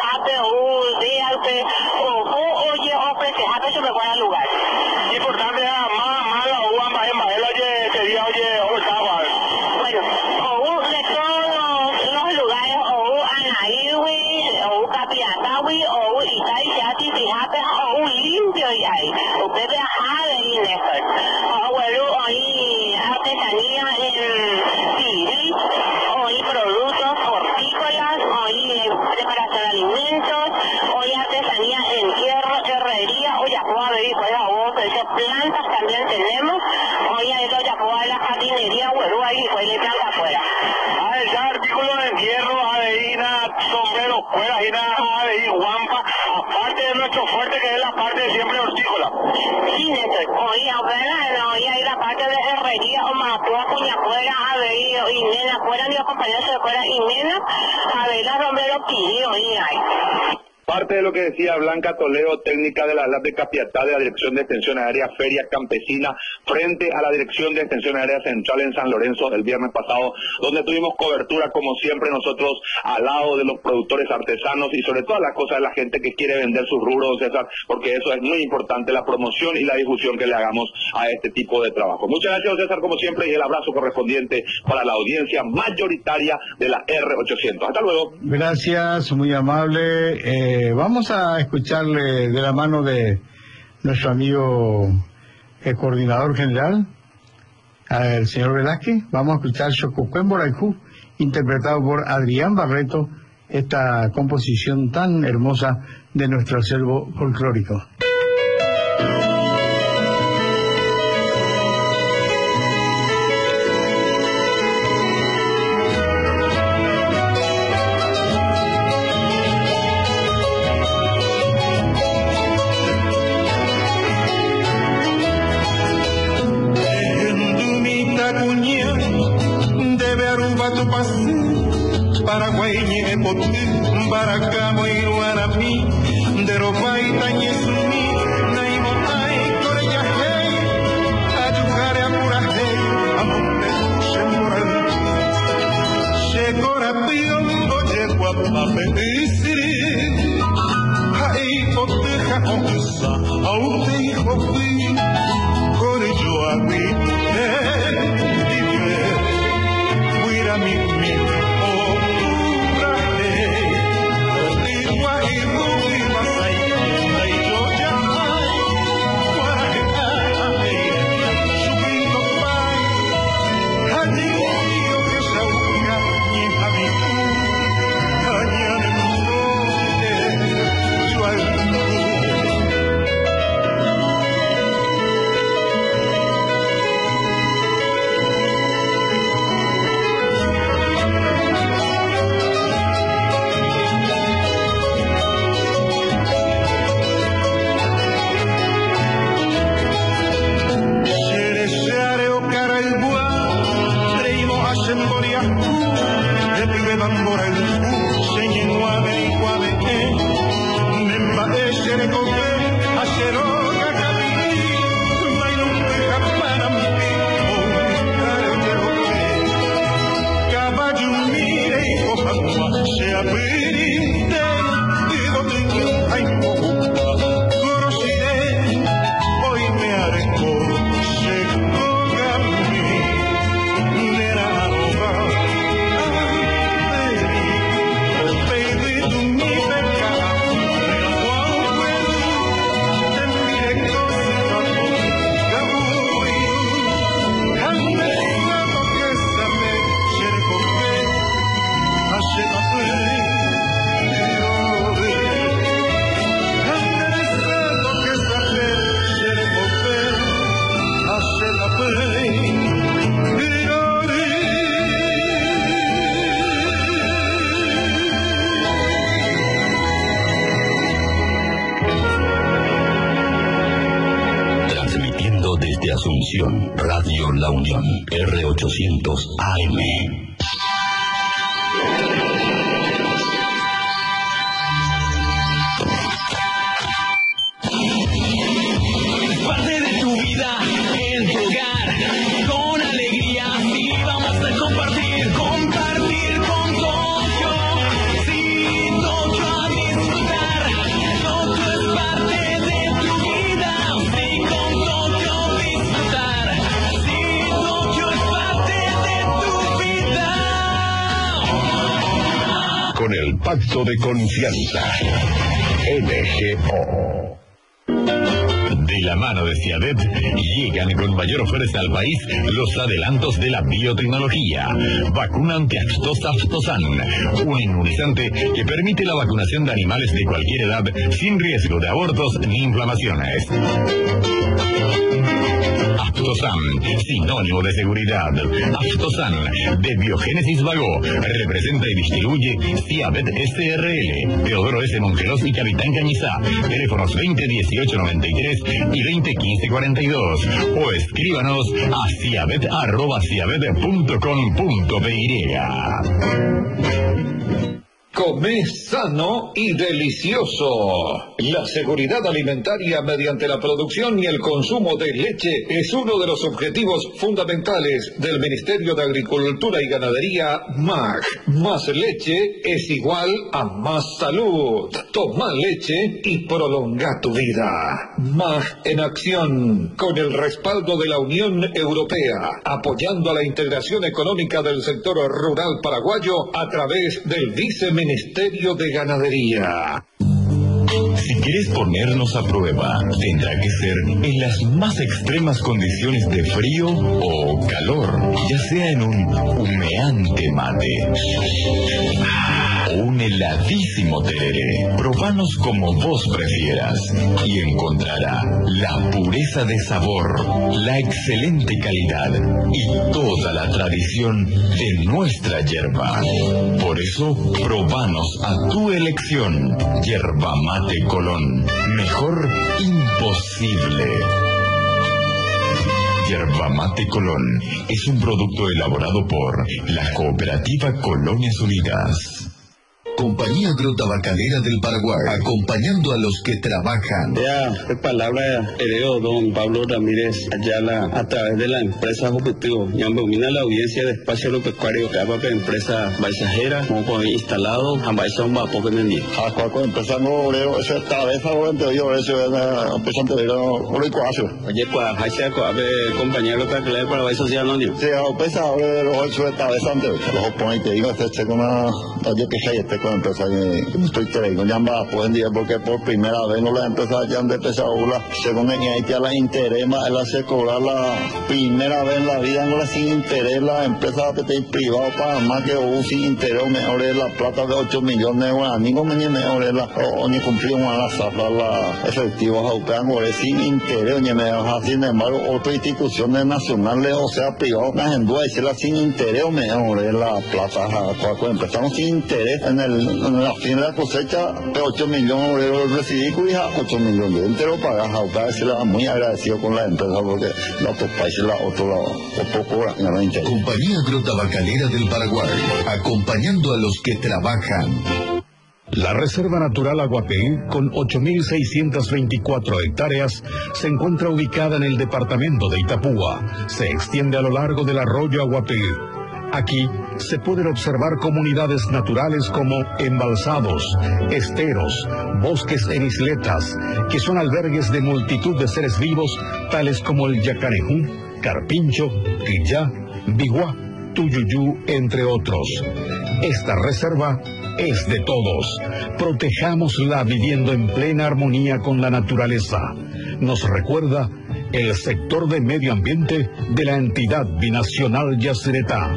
oye, ofrece, yo me voy al lugar. Importante, más la uva, más en Baela, ese día, bueno, de todos los lugares, Anaíwi, Capiatawi, Itaichati, Fijate, limpio y ahí, ustedes y Néstor. Bueno, hoy artesanía en Piri, hoy productos hortícolas, hoy preparación de alimentos, hoy artesanía en hierro, herrería, hoy ya puedo ver, plantas también tenemos, hoy hay ya puedo ver la jardinería, bueno, ahí fue de planta afuera. Ya artículos en hierro, aveína, sombreros, cueras, guampa, aparte de nuestro fuerte que es la parte de siempre hortícola. Sí, Néstor, hoy hay la parte de herrería, o mapua, cuñacuera, aveína, y nena, fuera mis compañeros de fuera, y nena, aveína, sombrero, pidió, y hay. Parte de lo que decía Blanca Toledo, técnica de la LAB de Capiatá de la Dirección de Extensión Agraria Feria Campesina, frente a la Dirección de Extensión Agraria Central en San Lorenzo el viernes pasado, donde tuvimos cobertura, como siempre nosotros, al lado de los productores artesanos y sobre todas las cosas de la gente que quiere vender sus rubros, César, porque eso es muy importante, la promoción y la difusión que le hagamos a este tipo de trabajo. Muchas gracias, César, como siempre, y el abrazo correspondiente para la audiencia mayoritaria de la R800. Hasta luego. Gracias, muy amable. Vamos a escucharle de la mano de nuestro amigo el coordinador general, el señor Velázquez. Vamos a escuchar Xococuén Borayjú, interpretado por Adrián Barreto, esta composición tan hermosa de nuestro acervo folclórico. Paraguay, Baracamo y Guaramí, de Ropaita y Sumi, Naimotay, Coreyajey, Ayugare, Amurajey, Amonte, Shemoral, Shekorapio, Oye, Guapape, Isiri, Hai, Oteja, Onsa, Aute, Hijopi, Coreyo, Agui, Ibe, Guirami, desde Asunción, Radio La Unión, R800 AM. Parte de tu vida en tu hogar, con alegría, sí, vamos a compartir con Tokio. Sí, Tokio a disfrutar, Tokio es parte de tu vida, sí, con Tokio disfrutar, sí, Tokio es parte de tu vida. Con el pacto de confianza, NGO. De la mano de Ciadet llegan con mayor fuerza al país los adelantos de la biotecnología. Vacuna antiaftosa Aftosan, un inmunizante que permite la vacunación de animales de cualquier edad sin riesgo de abortos ni inflamaciones. Aftosan, sinónimo de seguridad. Aftosan, de Biogénesis Vago, representa y distribuye Ciavet SRL, Teodoro S. Mongelos y Capitán Cañizá. Teléfonos 2018-93 y 2015-42. O escríbanos a ciavet@ciavet.com.py. Come sano y delicioso. La seguridad alimentaria mediante la producción y el consumo de leche es uno de los objetivos fundamentales del Ministerio de Agricultura y Ganadería, MAG. Más leche es igual a más salud. Toma leche y prolonga tu vida. MAG en acción, con el respaldo de la Unión Europea, apoyando a la integración económica del sector rural paraguayo a través del Viceministerio de Ganadería. Si quieres ponernos a prueba, tendrá que ser en las más extremas condiciones de frío o calor, ya sea en un humeante mate o un heladísimo tereré. Probanos como vos prefieras y encontrará la pureza de sabor, la excelente calidad y toda la tradición de nuestra yerba. Por eso, probanos a tu elección. Yerba Mate Colón. Mejor imposible. Yerba Mate Colón es un producto elaborado por la Cooperativa Colonias Unidas. Compañía Agrotabacalera del Paraguay, acompañando a los que trabajan. Ya, de palabra heredó don Pablo Ramírez Ayala a través de la empresa Objetivo. Ya domina la audiencia de espacio agropecuario que va para empresa baisajera, como con instalado, a baisa un vapo que tenía. A cual empresa no obrero, esa esta vez ahora yo eso es una empresa anterior, oro y cuazo. Oye, pues, hacia compañía agropecuaria para baisa social no dio. Sí, a empresa obrero, eso esta vez antes. Los oponentes que digo, este con una, oye, que hay este con empresa que estoy creyendo ya va pueden decir porque por primera vez no las empresas ya han empezado según el que la interés más él hace cobrar la primera vez en la vida no la sin interés la empresa que privado para más que hubo sin interés mejor es la plata de 8 millones de guaraní como ni mejor es la o ni cumplir una la zafra la efectivos autónomos sin interés ni mejor sin embargo otras instituciones nacionales o sea privadas las en duda decirla sin interés mejor es la plata cuando empezamos sin interés en la fin de la cosecha de 8 millones de recibí y 8 millones de entero pagas a se la muy agradecido con la empresa porque los otros países la otro lado poco la interés. Compañía Agrotabacalera del Paraguay, acompañando a los que trabajan. La Reserva Natural Aguapé, con 8.624 hectáreas, se encuentra ubicada en el departamento de Itapúa. Se extiende a lo largo del arroyo Aguapé. Aquí se pueden observar comunidades naturales como embalsados, esteros, bosques en isletas, que son albergues de multitud de seres vivos, tales como el yacarejú, carpincho, quillá, biguá, tuyuyú, entre otros. Esta reserva es de todos. Protejámosla viviendo en plena armonía con la naturaleza. Nos recuerda el sector de medio ambiente de la entidad binacional Yacyretá.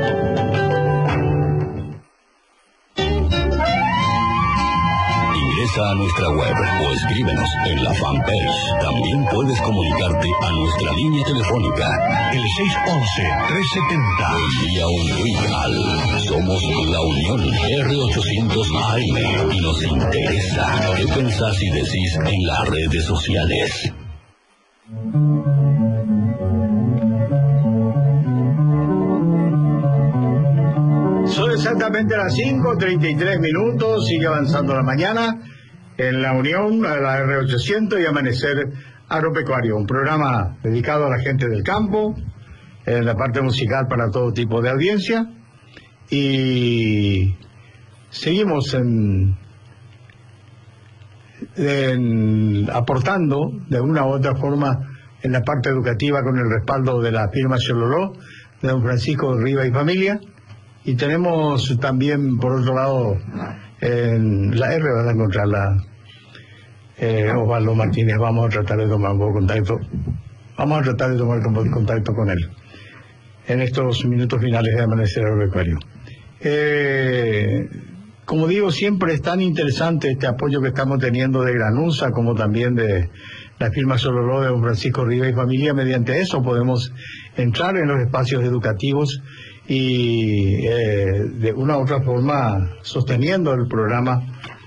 Ingresa a nuestra web o escríbenos en la fanpage. También puedes comunicarte a nuestra línea telefónica, el 611-370. Envía un tweet al Somos la Unión R800 AM y nos interesa qué pensás y decís en las redes sociales. Exactamente a las 5:33, sigue avanzando la mañana en la Unión, a la R800 y Amanecer Agropecuario, un programa dedicado a la gente del campo, en la parte musical para todo tipo de audiencia, y seguimos aportando de una u otra forma en la parte educativa con el respaldo de la firma Chololó, de don Francisco Riva y familia. Y tenemos también, por otro lado, en la R van a encontrarla Osvaldo Martínez. Vamos a tratar de tomar un poco contacto. Vamos a tratar de tomar contacto con él en estos minutos finales de Amanecer Agropecuario. Como digo, siempre es tan interesante este apoyo que estamos teniendo de Granusa, como también de la firma Sololó de don Francisco Riva y familia. Mediante eso podemos entrar en los espacios educativos y de una u otra forma sosteniendo el programa,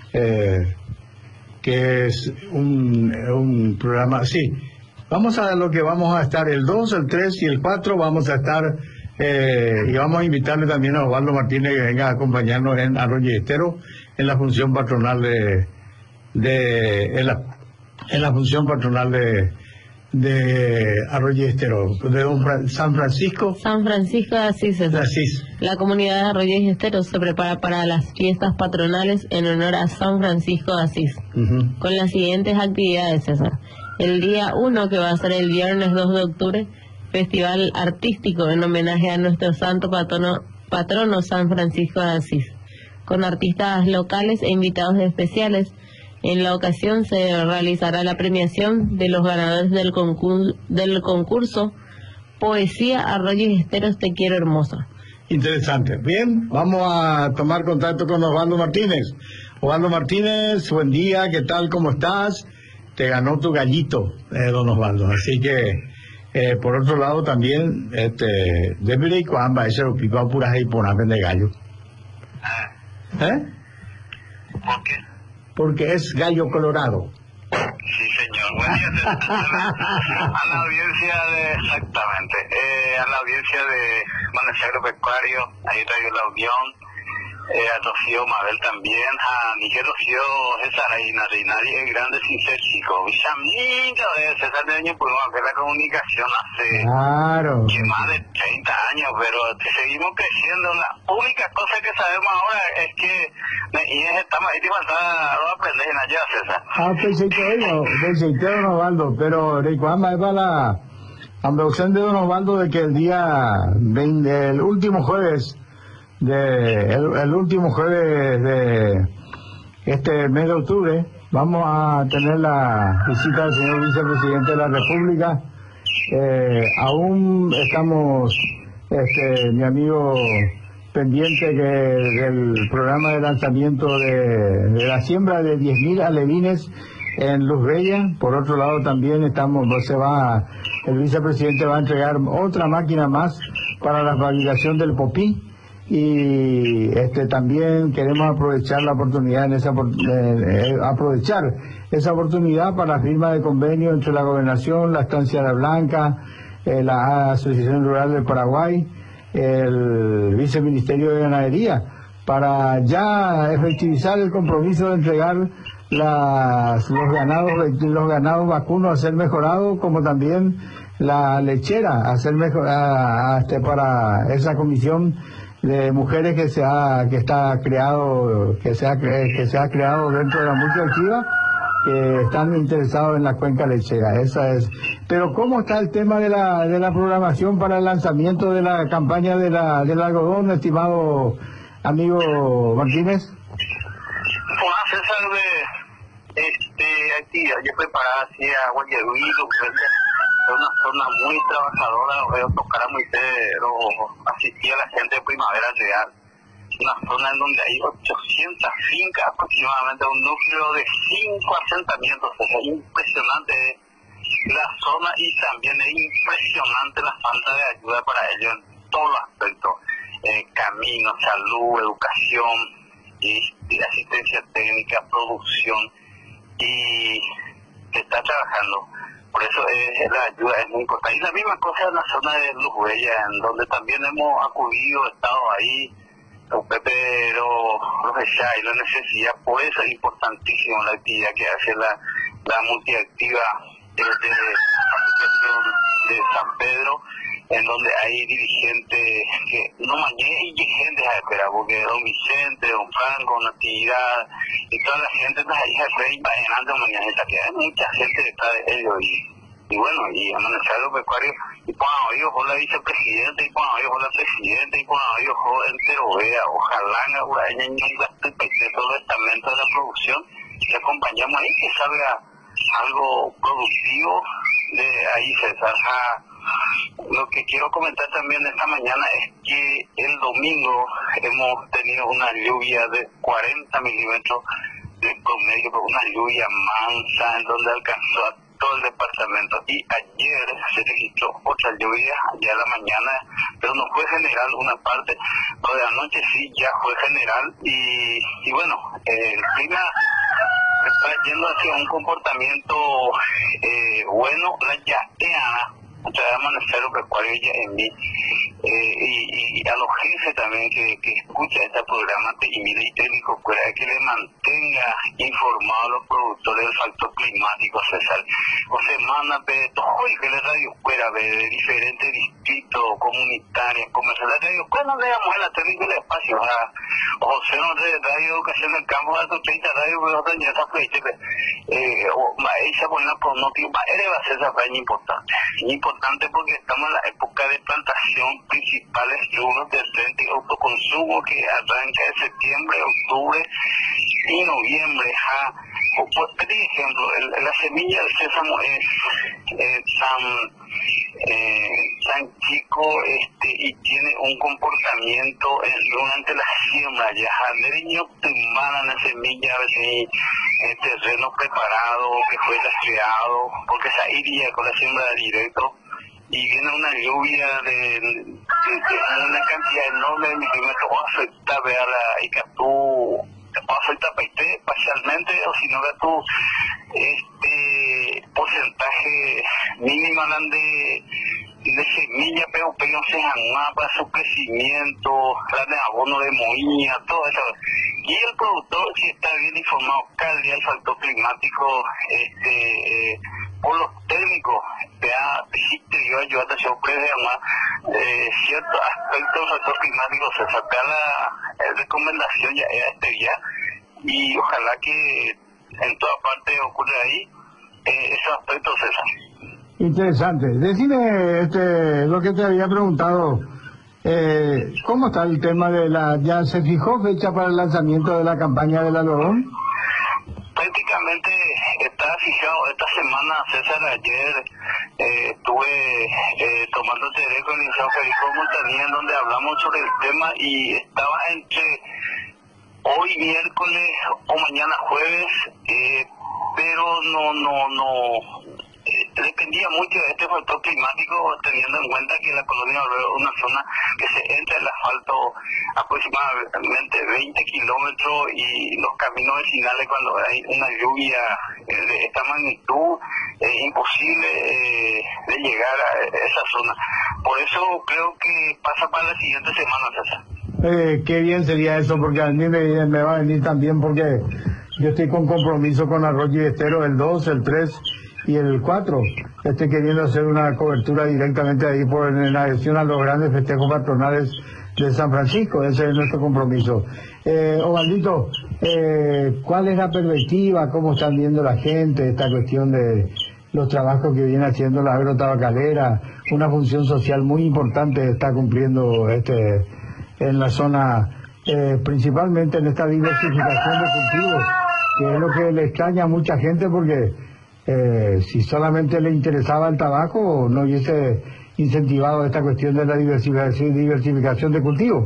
que es un programa, sí, vamos a lo que vamos a estar el 2, el 3 y el 4, vamos a estar, y vamos a invitarle también a Osvaldo Martínez que venga a acompañarnos en Arroyo y Estero, en la función patronal en la función patronal de Arroyo y Estero, de don San Francisco de Asís. La comunidad de Arroyo y Estero se prepara para las fiestas patronales en honor a San Francisco de Asís, con las siguientes actividades, César. El día 1, que va a ser el viernes 2 de octubre, festival artístico en homenaje a nuestro santo patrono San Francisco de Asís, con artistas locales e invitados especiales. En la ocasión se realizará la premiación de los ganadores del concurso Poesía Arroyo y Esteros Te Quiero Hermosa. Interesante. Bien, vamos a tomar contacto con Osvaldo Martínez. Osvaldo Martínez, buen día, ¿qué tal? ¿Cómo estás? Te ganó tu gallito, don Osvaldo. Así que, por otro lado también, debería y cuamba, ese lo pico a puras y por de gallo. ¿Por qué? Porque es gallo colorado. Sí, señor. Buen día a la audiencia exactamente, a la audiencia de Amanecer Agropecuario, ahí traigo la unión, a Rocío Mabel también, a Miguel Rocío César y nadie es grande sin ser chico. Villamita de César de año pudimos hacer la comunicación hace más de 30 años, pero seguimos creciendo. La única cosa que sabemos ahora es que estamos ahí te falta no aprender en allá, César. Pensé que don Osvaldo, pero recuerda para la ambición de don Osvaldo de que el día 20, el último jueves de este mes de octubre, vamos a tener la visita del señor vicepresidente de la República. Aún estamos, mi amigo, pendiente del programa de lanzamiento de la siembra de 10.000 alevines en Luz Bella. Por otro lado también el vicepresidente va a entregar otra máquina más para la validación del popí. Y también queremos aprovechar la oportunidad aprovechar esa oportunidad para la firma de convenio entre la Gobernación, la Estancia de Blanca, la Asociación Rural del Paraguay, el Viceministerio de Ganadería, para ya efectivizar el compromiso de entregar los ganados vacunos a ser mejorados, como también la lechera a ser para esa comisión de mujeres que se ha creado dentro de la multiactiva, que están interesados en la cuenca lechera. Esa es. Pero ¿cómo está el tema de la programación para el lanzamiento de la campaña del algodón, estimado amigo Martínez? Hola, César, aquí yo preparaba así a Guayaruido, es una zona muy trabajadora, veo tocar a Moisés, asistía a la gente de Primavera Real, una zona en donde hay 800 fincas aproximadamente, un núcleo de 5 asentamientos. Es impresionante la zona y también es impresionante la falta de ayuda para ellos en todos los aspectos, camino, salud, educación, y asistencia técnica, producción, y se está trabajando. Por eso la ayuda es muy importante. Y la misma cosa en la zona de Luz Bella, en donde también hemos acudido, estado ahí pero y la necesidad, por eso es importantísimo la actividad que hace la multiactiva de San Pedro, en donde hay dirigentes que no mañana y gente a esperar, porque don Vicente, don Franco, Natividad y toda la gente está ahí a esperar y mañana mañana que hay mucha gente detrás de ellos y bueno, y Amanecer Agropecuario, y cuando ellos con la vicepresidenta, y cuando ellos con la presidenta, y cuando ellos con entero vea, ojalá en todo el estamento de la producción, que acompañamos ahí, que salga algo productivo de ahí, César. Lo que quiero comentar también esta mañana es que el domingo hemos tenido una lluvia de 40 milímetros de promedio, una lluvia mansa, en donde alcanzó a todo el departamento, y ayer se registró otra lluvia ya a la mañana, pero no fue general una parte, pero de anoche sí ya fue general, y bueno, el clima está yendo hacia un comportamiento bueno. La yateana de Amanecer Agropecuario ya en mí, y a los jefes también que escuchan este programa y técnico, que le mantenga informados a los productores del factor climático, César. O semana de todo y que la radio fuera de diferentes distritos comunitarios, comerciales, la radio fuera, no le damos en la técnica del espacio, o José no de Radio Educación del Campo, de tu 30 radio, pero no esa fecha, esa buena pronóstico, va a ser esa fecha importante porque estamos en la época de plantación principales rubros del frente autoconsumo que arranca de septiembre, octubre y noviembre. Por ejemplo, la semilla del sésamo es tan chico y tiene un comportamiento durante la siembra ya de niño optimal la semilla en terreno preparado que fue rastreado, porque se iría con la siembra directo y viene una lluvia de una cantidad enorme de milímetros, o afecta a la Icatú, afecta parcialmente, o si no que tú porcentaje mínimo de semilla, pero se jamás para su crecimiento, la de abono de moña, todo eso. Y el productor, si está bien informado cada día el factor climático, por los técnicos, yo ayuda a sorprender más ciertos aspectos del factor climático, se saca la recomendación ya y ojalá que en toda parte ocurra ahí esos aspectos, César. Interesante. Decime lo que te había preguntado, ¿cómo está el tema de ya se fijó fecha para el lanzamiento de la campaña del algodón? Prácticamente está fijado esta semana, César. Ayer estuve tomando TV con el licenciado Federico Montanía, en donde hablamos sobre el tema y estaba entre hoy miércoles o mañana jueves, pero no dependía mucho de este factor climático, teniendo en cuenta que la colonia es una zona que se entra el asfalto aproximadamente 20 kilómetros y los caminos vecinales, cuando hay una lluvia de esta magnitud, es imposible de llegar a esa zona. Por eso creo que pasa para la siguiente semana, César. Qué bien sería eso, porque a mí me va a venir también, porque yo estoy con compromiso con Arroyo y Estero el 2, el 3 y el 4. Estoy queriendo hacer una cobertura directamente ahí en adhesión a los grandes festejos patronales de San Francisco. Ese es nuestro compromiso. Osvaldito, ¿cuál es la perspectiva? ¿Cómo están viendo la gente esta cuestión de los trabajos que viene haciendo la agrotabacalera? Una función social muy importante está cumpliendo en la zona, principalmente en esta diversificación de cultivos, que es lo que le extraña a mucha gente, porque si solamente le interesaba el tabaco, no hubiese incentivado esta cuestión de la diversificación de cultivos.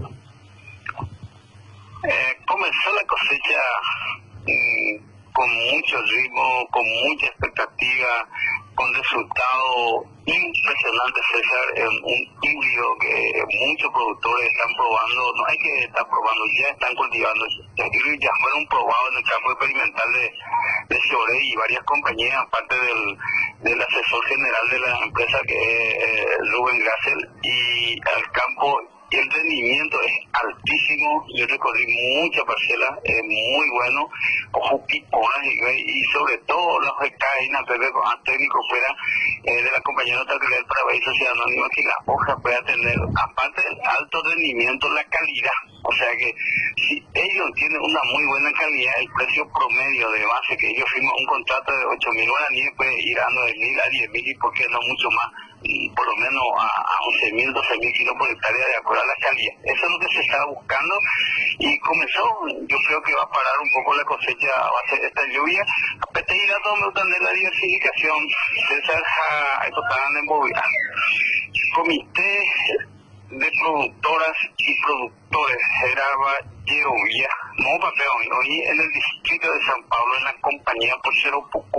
Comenzó la cosecha con mucho ritmo, con mucha expectativa, con resultados impresionantes, César, en un híbrido que muchos productores están probando. No hay que estar probando, ya están cultivando. Los híbridos ya fueron probados en el campo experimental de Choré y varias compañías, aparte del asesor general de la empresa, que es Rubén Gassel, y al campo y el rendimiento es altísimo. Yo recorrí muchas parcelas, es muy bueno, cojo piconas y sobre todo las caínas con técnico fuera de la compañía notarial del Paraguay Sociedad Anónima, que la hoja pueda tener, aparte del alto rendimiento, la calidad. O sea que si ellos tienen una muy buena calidad, el precio promedio de base que ellos firman un contrato de 8.000 guaraníes puede ir a 9.000, a 10.000 y por qué no mucho más, por lo menos a 11.000, 12.000 kilos por hectárea de acuerdo a la calidad. Eso es lo que se estaba buscando y comenzó. Yo creo que va a parar un poco la cosecha a base de esta lluvia. Aparte de todo me gusta la diversificación. César Aitotan en Bobia. Comité de productoras y productores Geraba Yerovia, no papel, hoy en el distrito de San Pablo, en la compañía Porcero Pucú,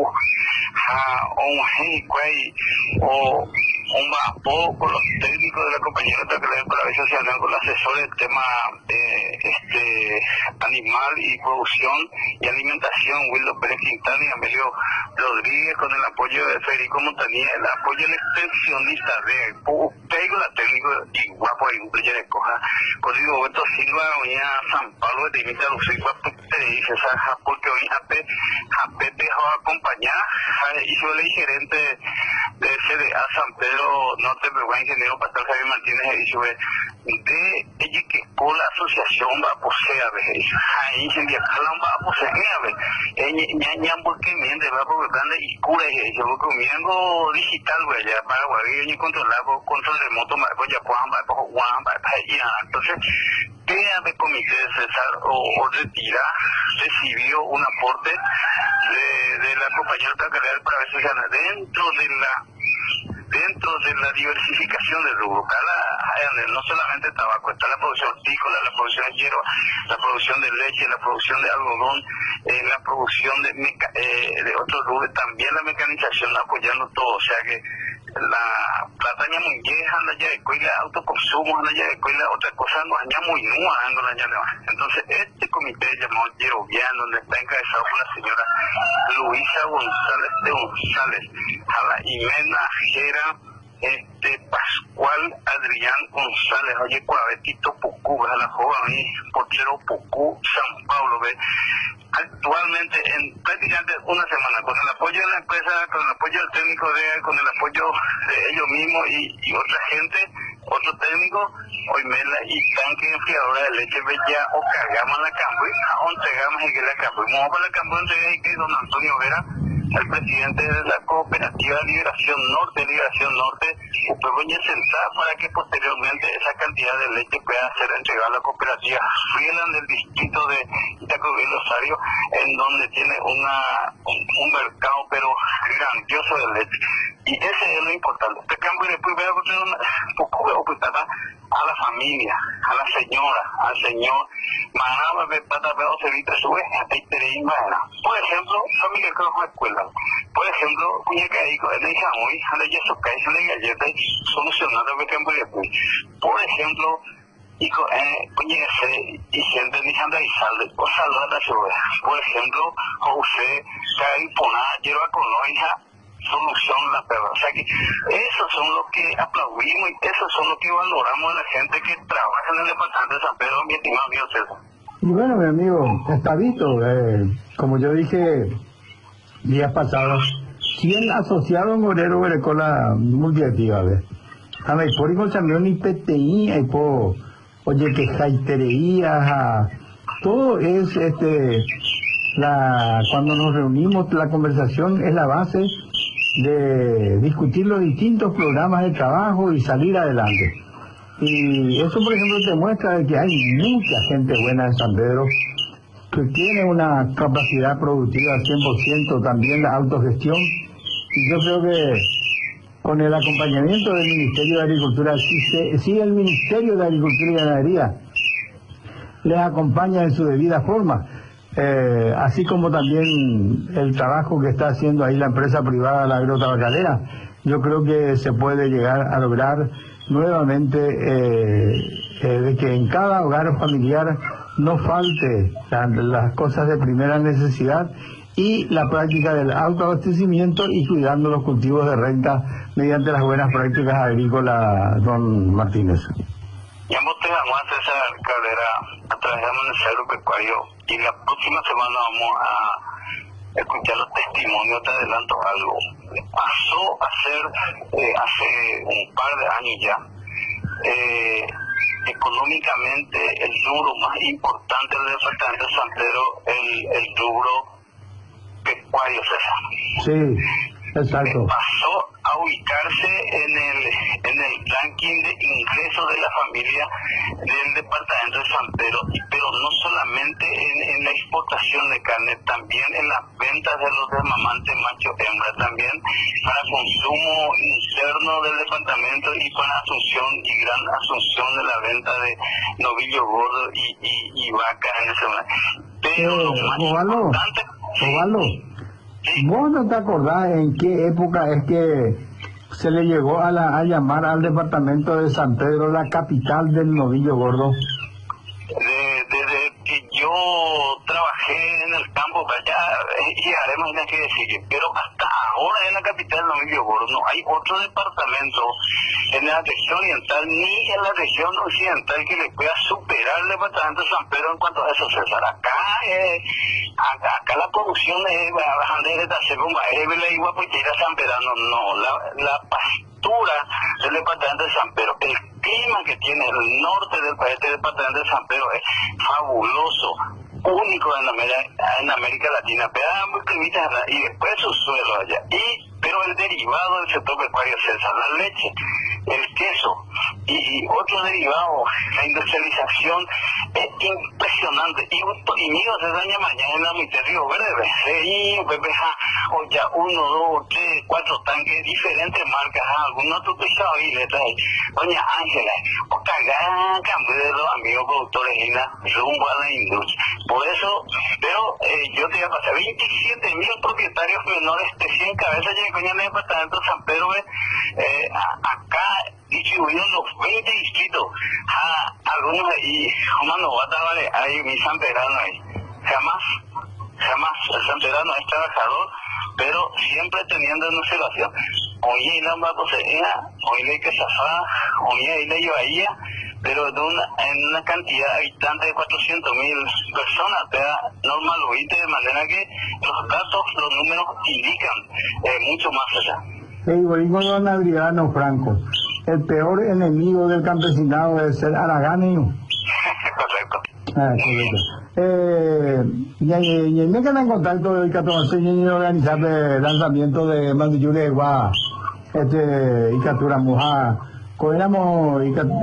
o un vapo con los técnicos de la compañía de Paraguay Social, con los asesores del tema animal y producción y alimentación, Wildo Pérez Quintana y Amelio Rodríguez, con el apoyo de Federico Montanía, el apoyo del extensionista de Pego, la técnico y guapo y un player de coja, con Roberto Silva, venía San Pablo de Timita Lucigua, dice, porque hoy Jape dejó acompañar, hizo el gerente de CDA San Pedro Norte, Paraguay, ingeniero Pastor Javier Martínez, hizo de ella que con la asociación va a poseer, ahí se le jalan va a poseer, ella porque miente, va por grande y cura, yo comiendo digital, güey, ya para Paraguay, y controlar control remoto, ya entonces, de comité de César o retira, recibió un aporte de la compañía del Paraguay Social dentro de la diversificación del rubro. No solamente tabaco, está la producción hortícola, la producción de hierba, la producción de leche, la producción de algodón, la producción de otros rubros, también la mecanización, apoyando todo. O sea que la plataña muy vieja, anda ya de coila, autoconsumo, anda ya de coila, otra cosa, no anda muy nueva, entonces este comité llamado Yerovian, donde está encabezado por la señora Luisa González de González, a la Imena Jera, Pascual Adrián González, oye, Cuavetito Pucú, a la joven Porchero Pucú, San Pablo, ¿ve? Actualmente, en prácticamente una semana, con el apoyo de la empresa, con el apoyo del técnico con el apoyo de ellos mismos y otra gente, otro técnico, hoy mela y tanque enfriadora de leche, ya o cargamos la campo o entregamos y que la campo. Y vamos para la campo entrega y que don Antonio Vera, el presidente de la cooperativa Liberación Norte, Upegoña Central, para que posteriormente esa cantidad de leche pueda ser entregada a la cooperativa Frieland del distrito de Itacobí Rosario, en donde tiene un mercado pero grandioso de leche. Y ese es lo importante. Este cambio después voy a contar un poco a la familia, a la señora, al señor, por ejemplo, familia que no escuela, por ejemplo, cuñacaico, el jamoy, a la yesoca, a la galleta, solucionando el cambio después. Por ejemplo, y siempre dejando ahí salde, o salud la ciudad. Por ejemplo, José, Caipona, lleva con hija, solución la perra. O sea que esos son los que aplaudimos y esos son los que valoramos de la gente que trabaja en el departamento de San Pedro, mi estimado amigo César. Y bueno, mi amigo, está visto, como yo dije días pasados, 100 asociados Morero Verecola multiactiva, ¿ves? A mí, por ejemplo, también ni PTI, oye, que jaiterías, todo es, cuando nos reunimos, la conversación es la base de discutir los distintos programas de trabajo y salir adelante. Y eso, por ejemplo, demuestra que hay mucha gente buena en San Pedro que tiene una capacidad productiva al 100%, también la autogestión. Y yo creo que con el acompañamiento del Ministerio de Agricultura, si el Ministerio de Agricultura y Ganadería les acompaña en su debida forma, así como también el trabajo que está haciendo ahí la empresa privada, la agrotabacalera, yo creo que se puede llegar a lograr nuevamente de que en cada hogar familiar no falte las cosas de primera necesidad y la práctica del autoabastecimiento y cuidando los cultivos de renta mediante las buenas prácticas agrícolas, don Martínez. Ya te vamos a César Cabrera a través del Amanecer Agropecuario y la próxima semana vamos a escuchar los testimonios. Te adelanto algo. Pasó a ser hace un par de años ya económicamente el rubro más importante del departamento de San Pedro, el rubro pecuario, César. Sí, exacto. Pasó a ubicarse en el ranking de ingresos de la familia del departamento de San Pedro, pero no solamente en la exportación de carne, también en las ventas de los desmamantes macho-hembra, también para consumo interno del departamento y para asunción y gran asunción de la venta de novillo gordo y vaca en ese momento. Pero lo más importante... Osvaldo, ¿vos no te acordás en qué época es que se le llegó a llamar al departamento de San Pedro la capital del novillo gordo? Desde que yo trabajé en el campo, ya haremos nada que decir, pero hasta ahora en la capital del novillo gordo no hay otro departamento en la región oriental ni en la región occidental que le pueda superar el departamento de San Pedro en cuanto a eso, César. Acá la producción es bastante de según la igual porque era San Pedro, no, la pastura del departamento de San Pedro, el clima que tiene el norte del país, del departamento de San Pedro es fabuloso, único en América Latina, y después su suelo allá, pero el derivado del sector pecuario, César, la leche, el queso y otros derivados, la industrialización es impresionante. Y mío se daña mañana en la mitad de Río Verde, o ya 1, 2, 3, 4 tanques, diferentes marcas, algunos otros pesados y letras. Doña Ángela, o gran cambio de los amigos productores rumbo a la industria. Por eso, pero yo te voy a pasar 27.000 propietarios menores de 100 cabezas ya en el departamento de San Pedro, acá distribuidos en los 20 distritos, algunos ahí, vale, hay mi San Pedrano ahí, jamás el San Pedrano es trabajador, pero siempre teniendo en observación, oye, la bacosería, oye, que zafá, oye, la bahía, pero en una cantidad de habitantes de 400.000 personas, normal, oíste, de manera que los datos, los números indican mucho más allá. Digo don Adriano Franco, el peor enemigo del campesinado es el Aragán. Correcto. Correcto. Y me quedan en contacto del 14 y organizar el lanzamiento de Mandiyule de Guá, y captura muja. Cogemos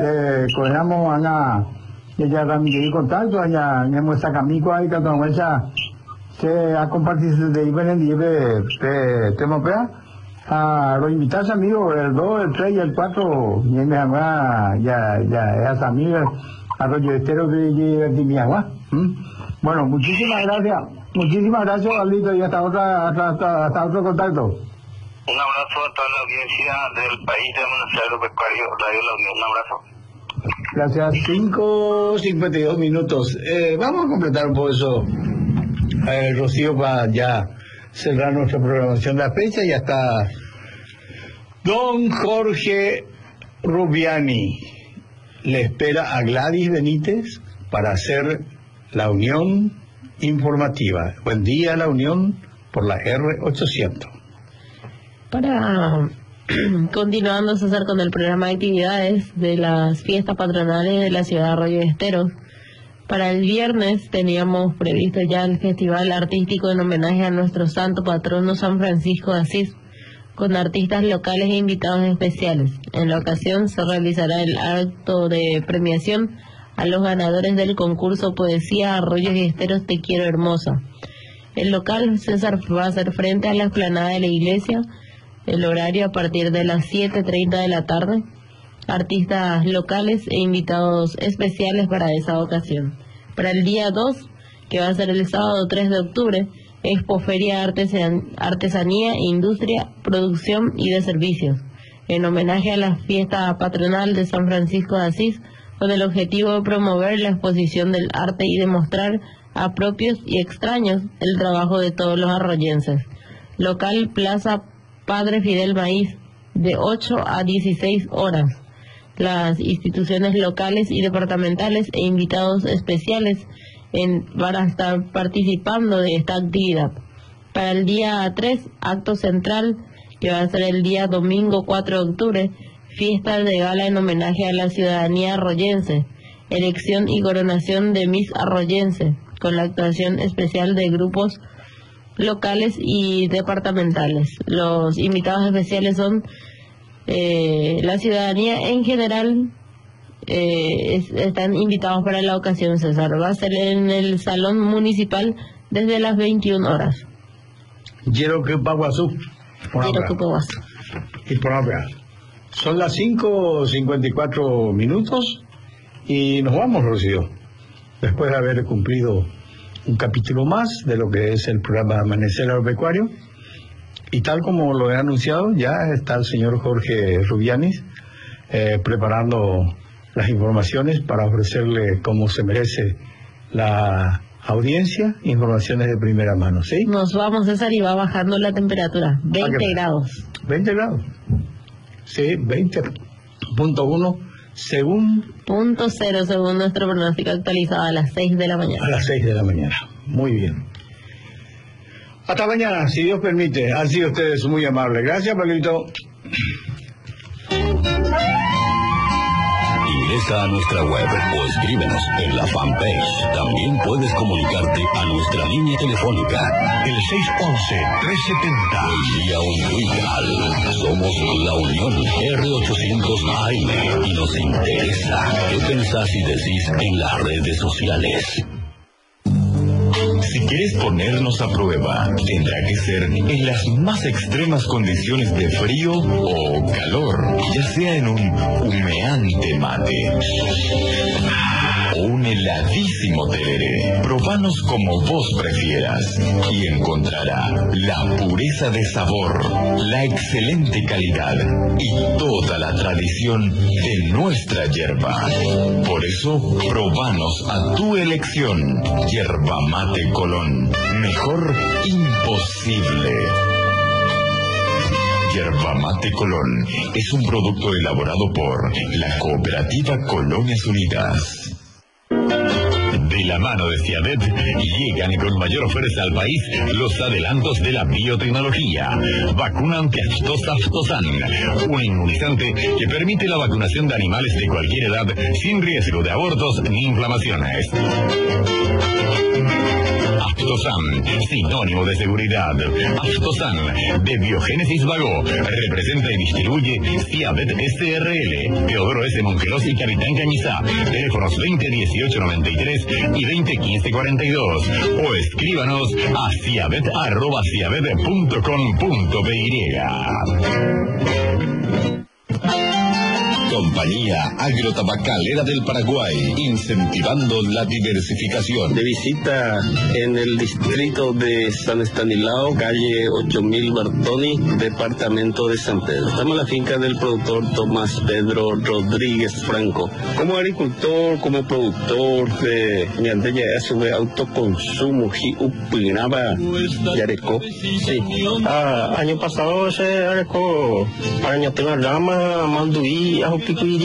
ana ya también contacto allá en nuestra camico ahí que se ha compartido de IBN a los invitados amigos el 2, el 3 y el 4 y me ya es amigo Arroyo Estero de Divertimiagua. Bueno, muchísimas gracias Aldito, y hasta otro contacto. Un abrazo a toda la audiencia del país de Amanecer Agropecuario, Radio La Unión. Un abrazo. Gracias. 5:52 minutos. Vamos a completar un poco eso, Rocío, para ya cerrar nuestra programación de la fecha. Ya está don Jorge Rubiani. Le espera a Gladys Benítez para hacer la Unión Informativa. Buen día, La Unión, por la R800. Para continuando, César, con el programa de actividades de las fiestas patronales de la ciudad de Arroyo Esteros. Para el viernes teníamos previsto ya el festival artístico en homenaje a nuestro santo patrono San Francisco de Asís, con artistas locales e invitados especiales. En la ocasión se realizará el acto de premiación a los ganadores del concurso Poesía Arroyos y Esteros Te Quiero Hermosa. El local, César, va a hacer frente a la explanada de la iglesia, el horario a partir de las 7:30 de la tarde. Artistas locales e invitados especiales para esa ocasión. Para el día 2, que va a ser el sábado 3 de octubre, Expoferia Artesanía, Industria, Producción y de Servicios, en homenaje a la fiesta patronal de San Francisco de Asís, con el objetivo de promover la exposición del arte y demostrar a propios y extraños el trabajo de todos los arroyenses. Local Plaza Padre Fidel Maíz, de 8 a 16 horas. las instituciones locales y departamentales e invitados especiales van a estar participando de esta actividad. Para el día 3, acto central, que va a ser el día domingo 4 de octubre, fiesta de gala en homenaje a la ciudadanía arroyense, elección y coronación de Miss Arroyense, con la actuación especial de grupos locales y departamentales. Los invitados especiales son la ciudadanía en general. Están invitados para la ocasión, César. Va a ser en el Salón Municipal desde las 21 horas. Yeroquepaguazú. Y por ahora. Son las 5:54 minutos y nos vamos, Rocío. Después de haber cumplido un capítulo más de lo que es el programa Amanecer Agropecuario. Y tal como lo he anunciado, ya está el señor Jorge Rubianis preparando las informaciones para ofrecerle, como se merece, la audiencia, informaciones de primera mano, ¿sí? Nos vamos, César, y va bajando la temperatura, 20 grados. 20 grados. Sí, 20.1 según... .0 según nuestro pronóstico actualizado a las 6 de la mañana. A las 6 de la mañana, muy bien. Hasta mañana, si Dios permite. Han sido ustedes muy amables. Gracias, Paquito. Ingresa a nuestra web o escríbenos en la fanpage. También puedes comunicarte a nuestra línea telefónica, el 611-370. El día Untuical. Somos La Unión R800 AM y nos interesa qué pensás y decís en las redes sociales. Si quieres ponernos a prueba, tendrá que ser en las más extremas condiciones de frío o calor, ya sea en un humeante mate o un heladísimo tereré. Probanos como vos prefieras y encontrará la pureza de sabor, la excelente calidad y toda la tradición de nuestra yerba. Por eso, probanos a tu elección. Yerba Mate Colón. Mejor imposible. Yerba Mate Colón es un producto elaborado por la Cooperativa Colonias Unidas. De la mano de Ciavet llegan con mayor fuerza al país los adelantos de la biotecnología. Vacuna antiaftosa Aftosan, un inmunizante que permite la vacunación de animales de cualquier edad sin riesgo de abortos ni inflamaciones. Aftosan, sinónimo de seguridad. Aftosan, de Biogénesis Vago, representa y distribuye Ciavet SRL, Teodoro S. Mongeros y Capitán Cañizá. Teléfonos 2018-93 y 2015-42. O escríbanos a ciavet@ciavet.com.py. Compañía Agrotabacalera del Paraguay, incentivando la diversificación. De visita en el distrito de San Estanislao, calle 8000 Bertoni, departamento de San Pedro. Estamos en la finca del productor Tomás Pedro Rodríguez Franco. Como agricultor, como productor, mediante ya sobre autoconsumo, y opinaba Yareco. Sí. Año pasado se arecó, año tenga rama, manduí, ajo picuí.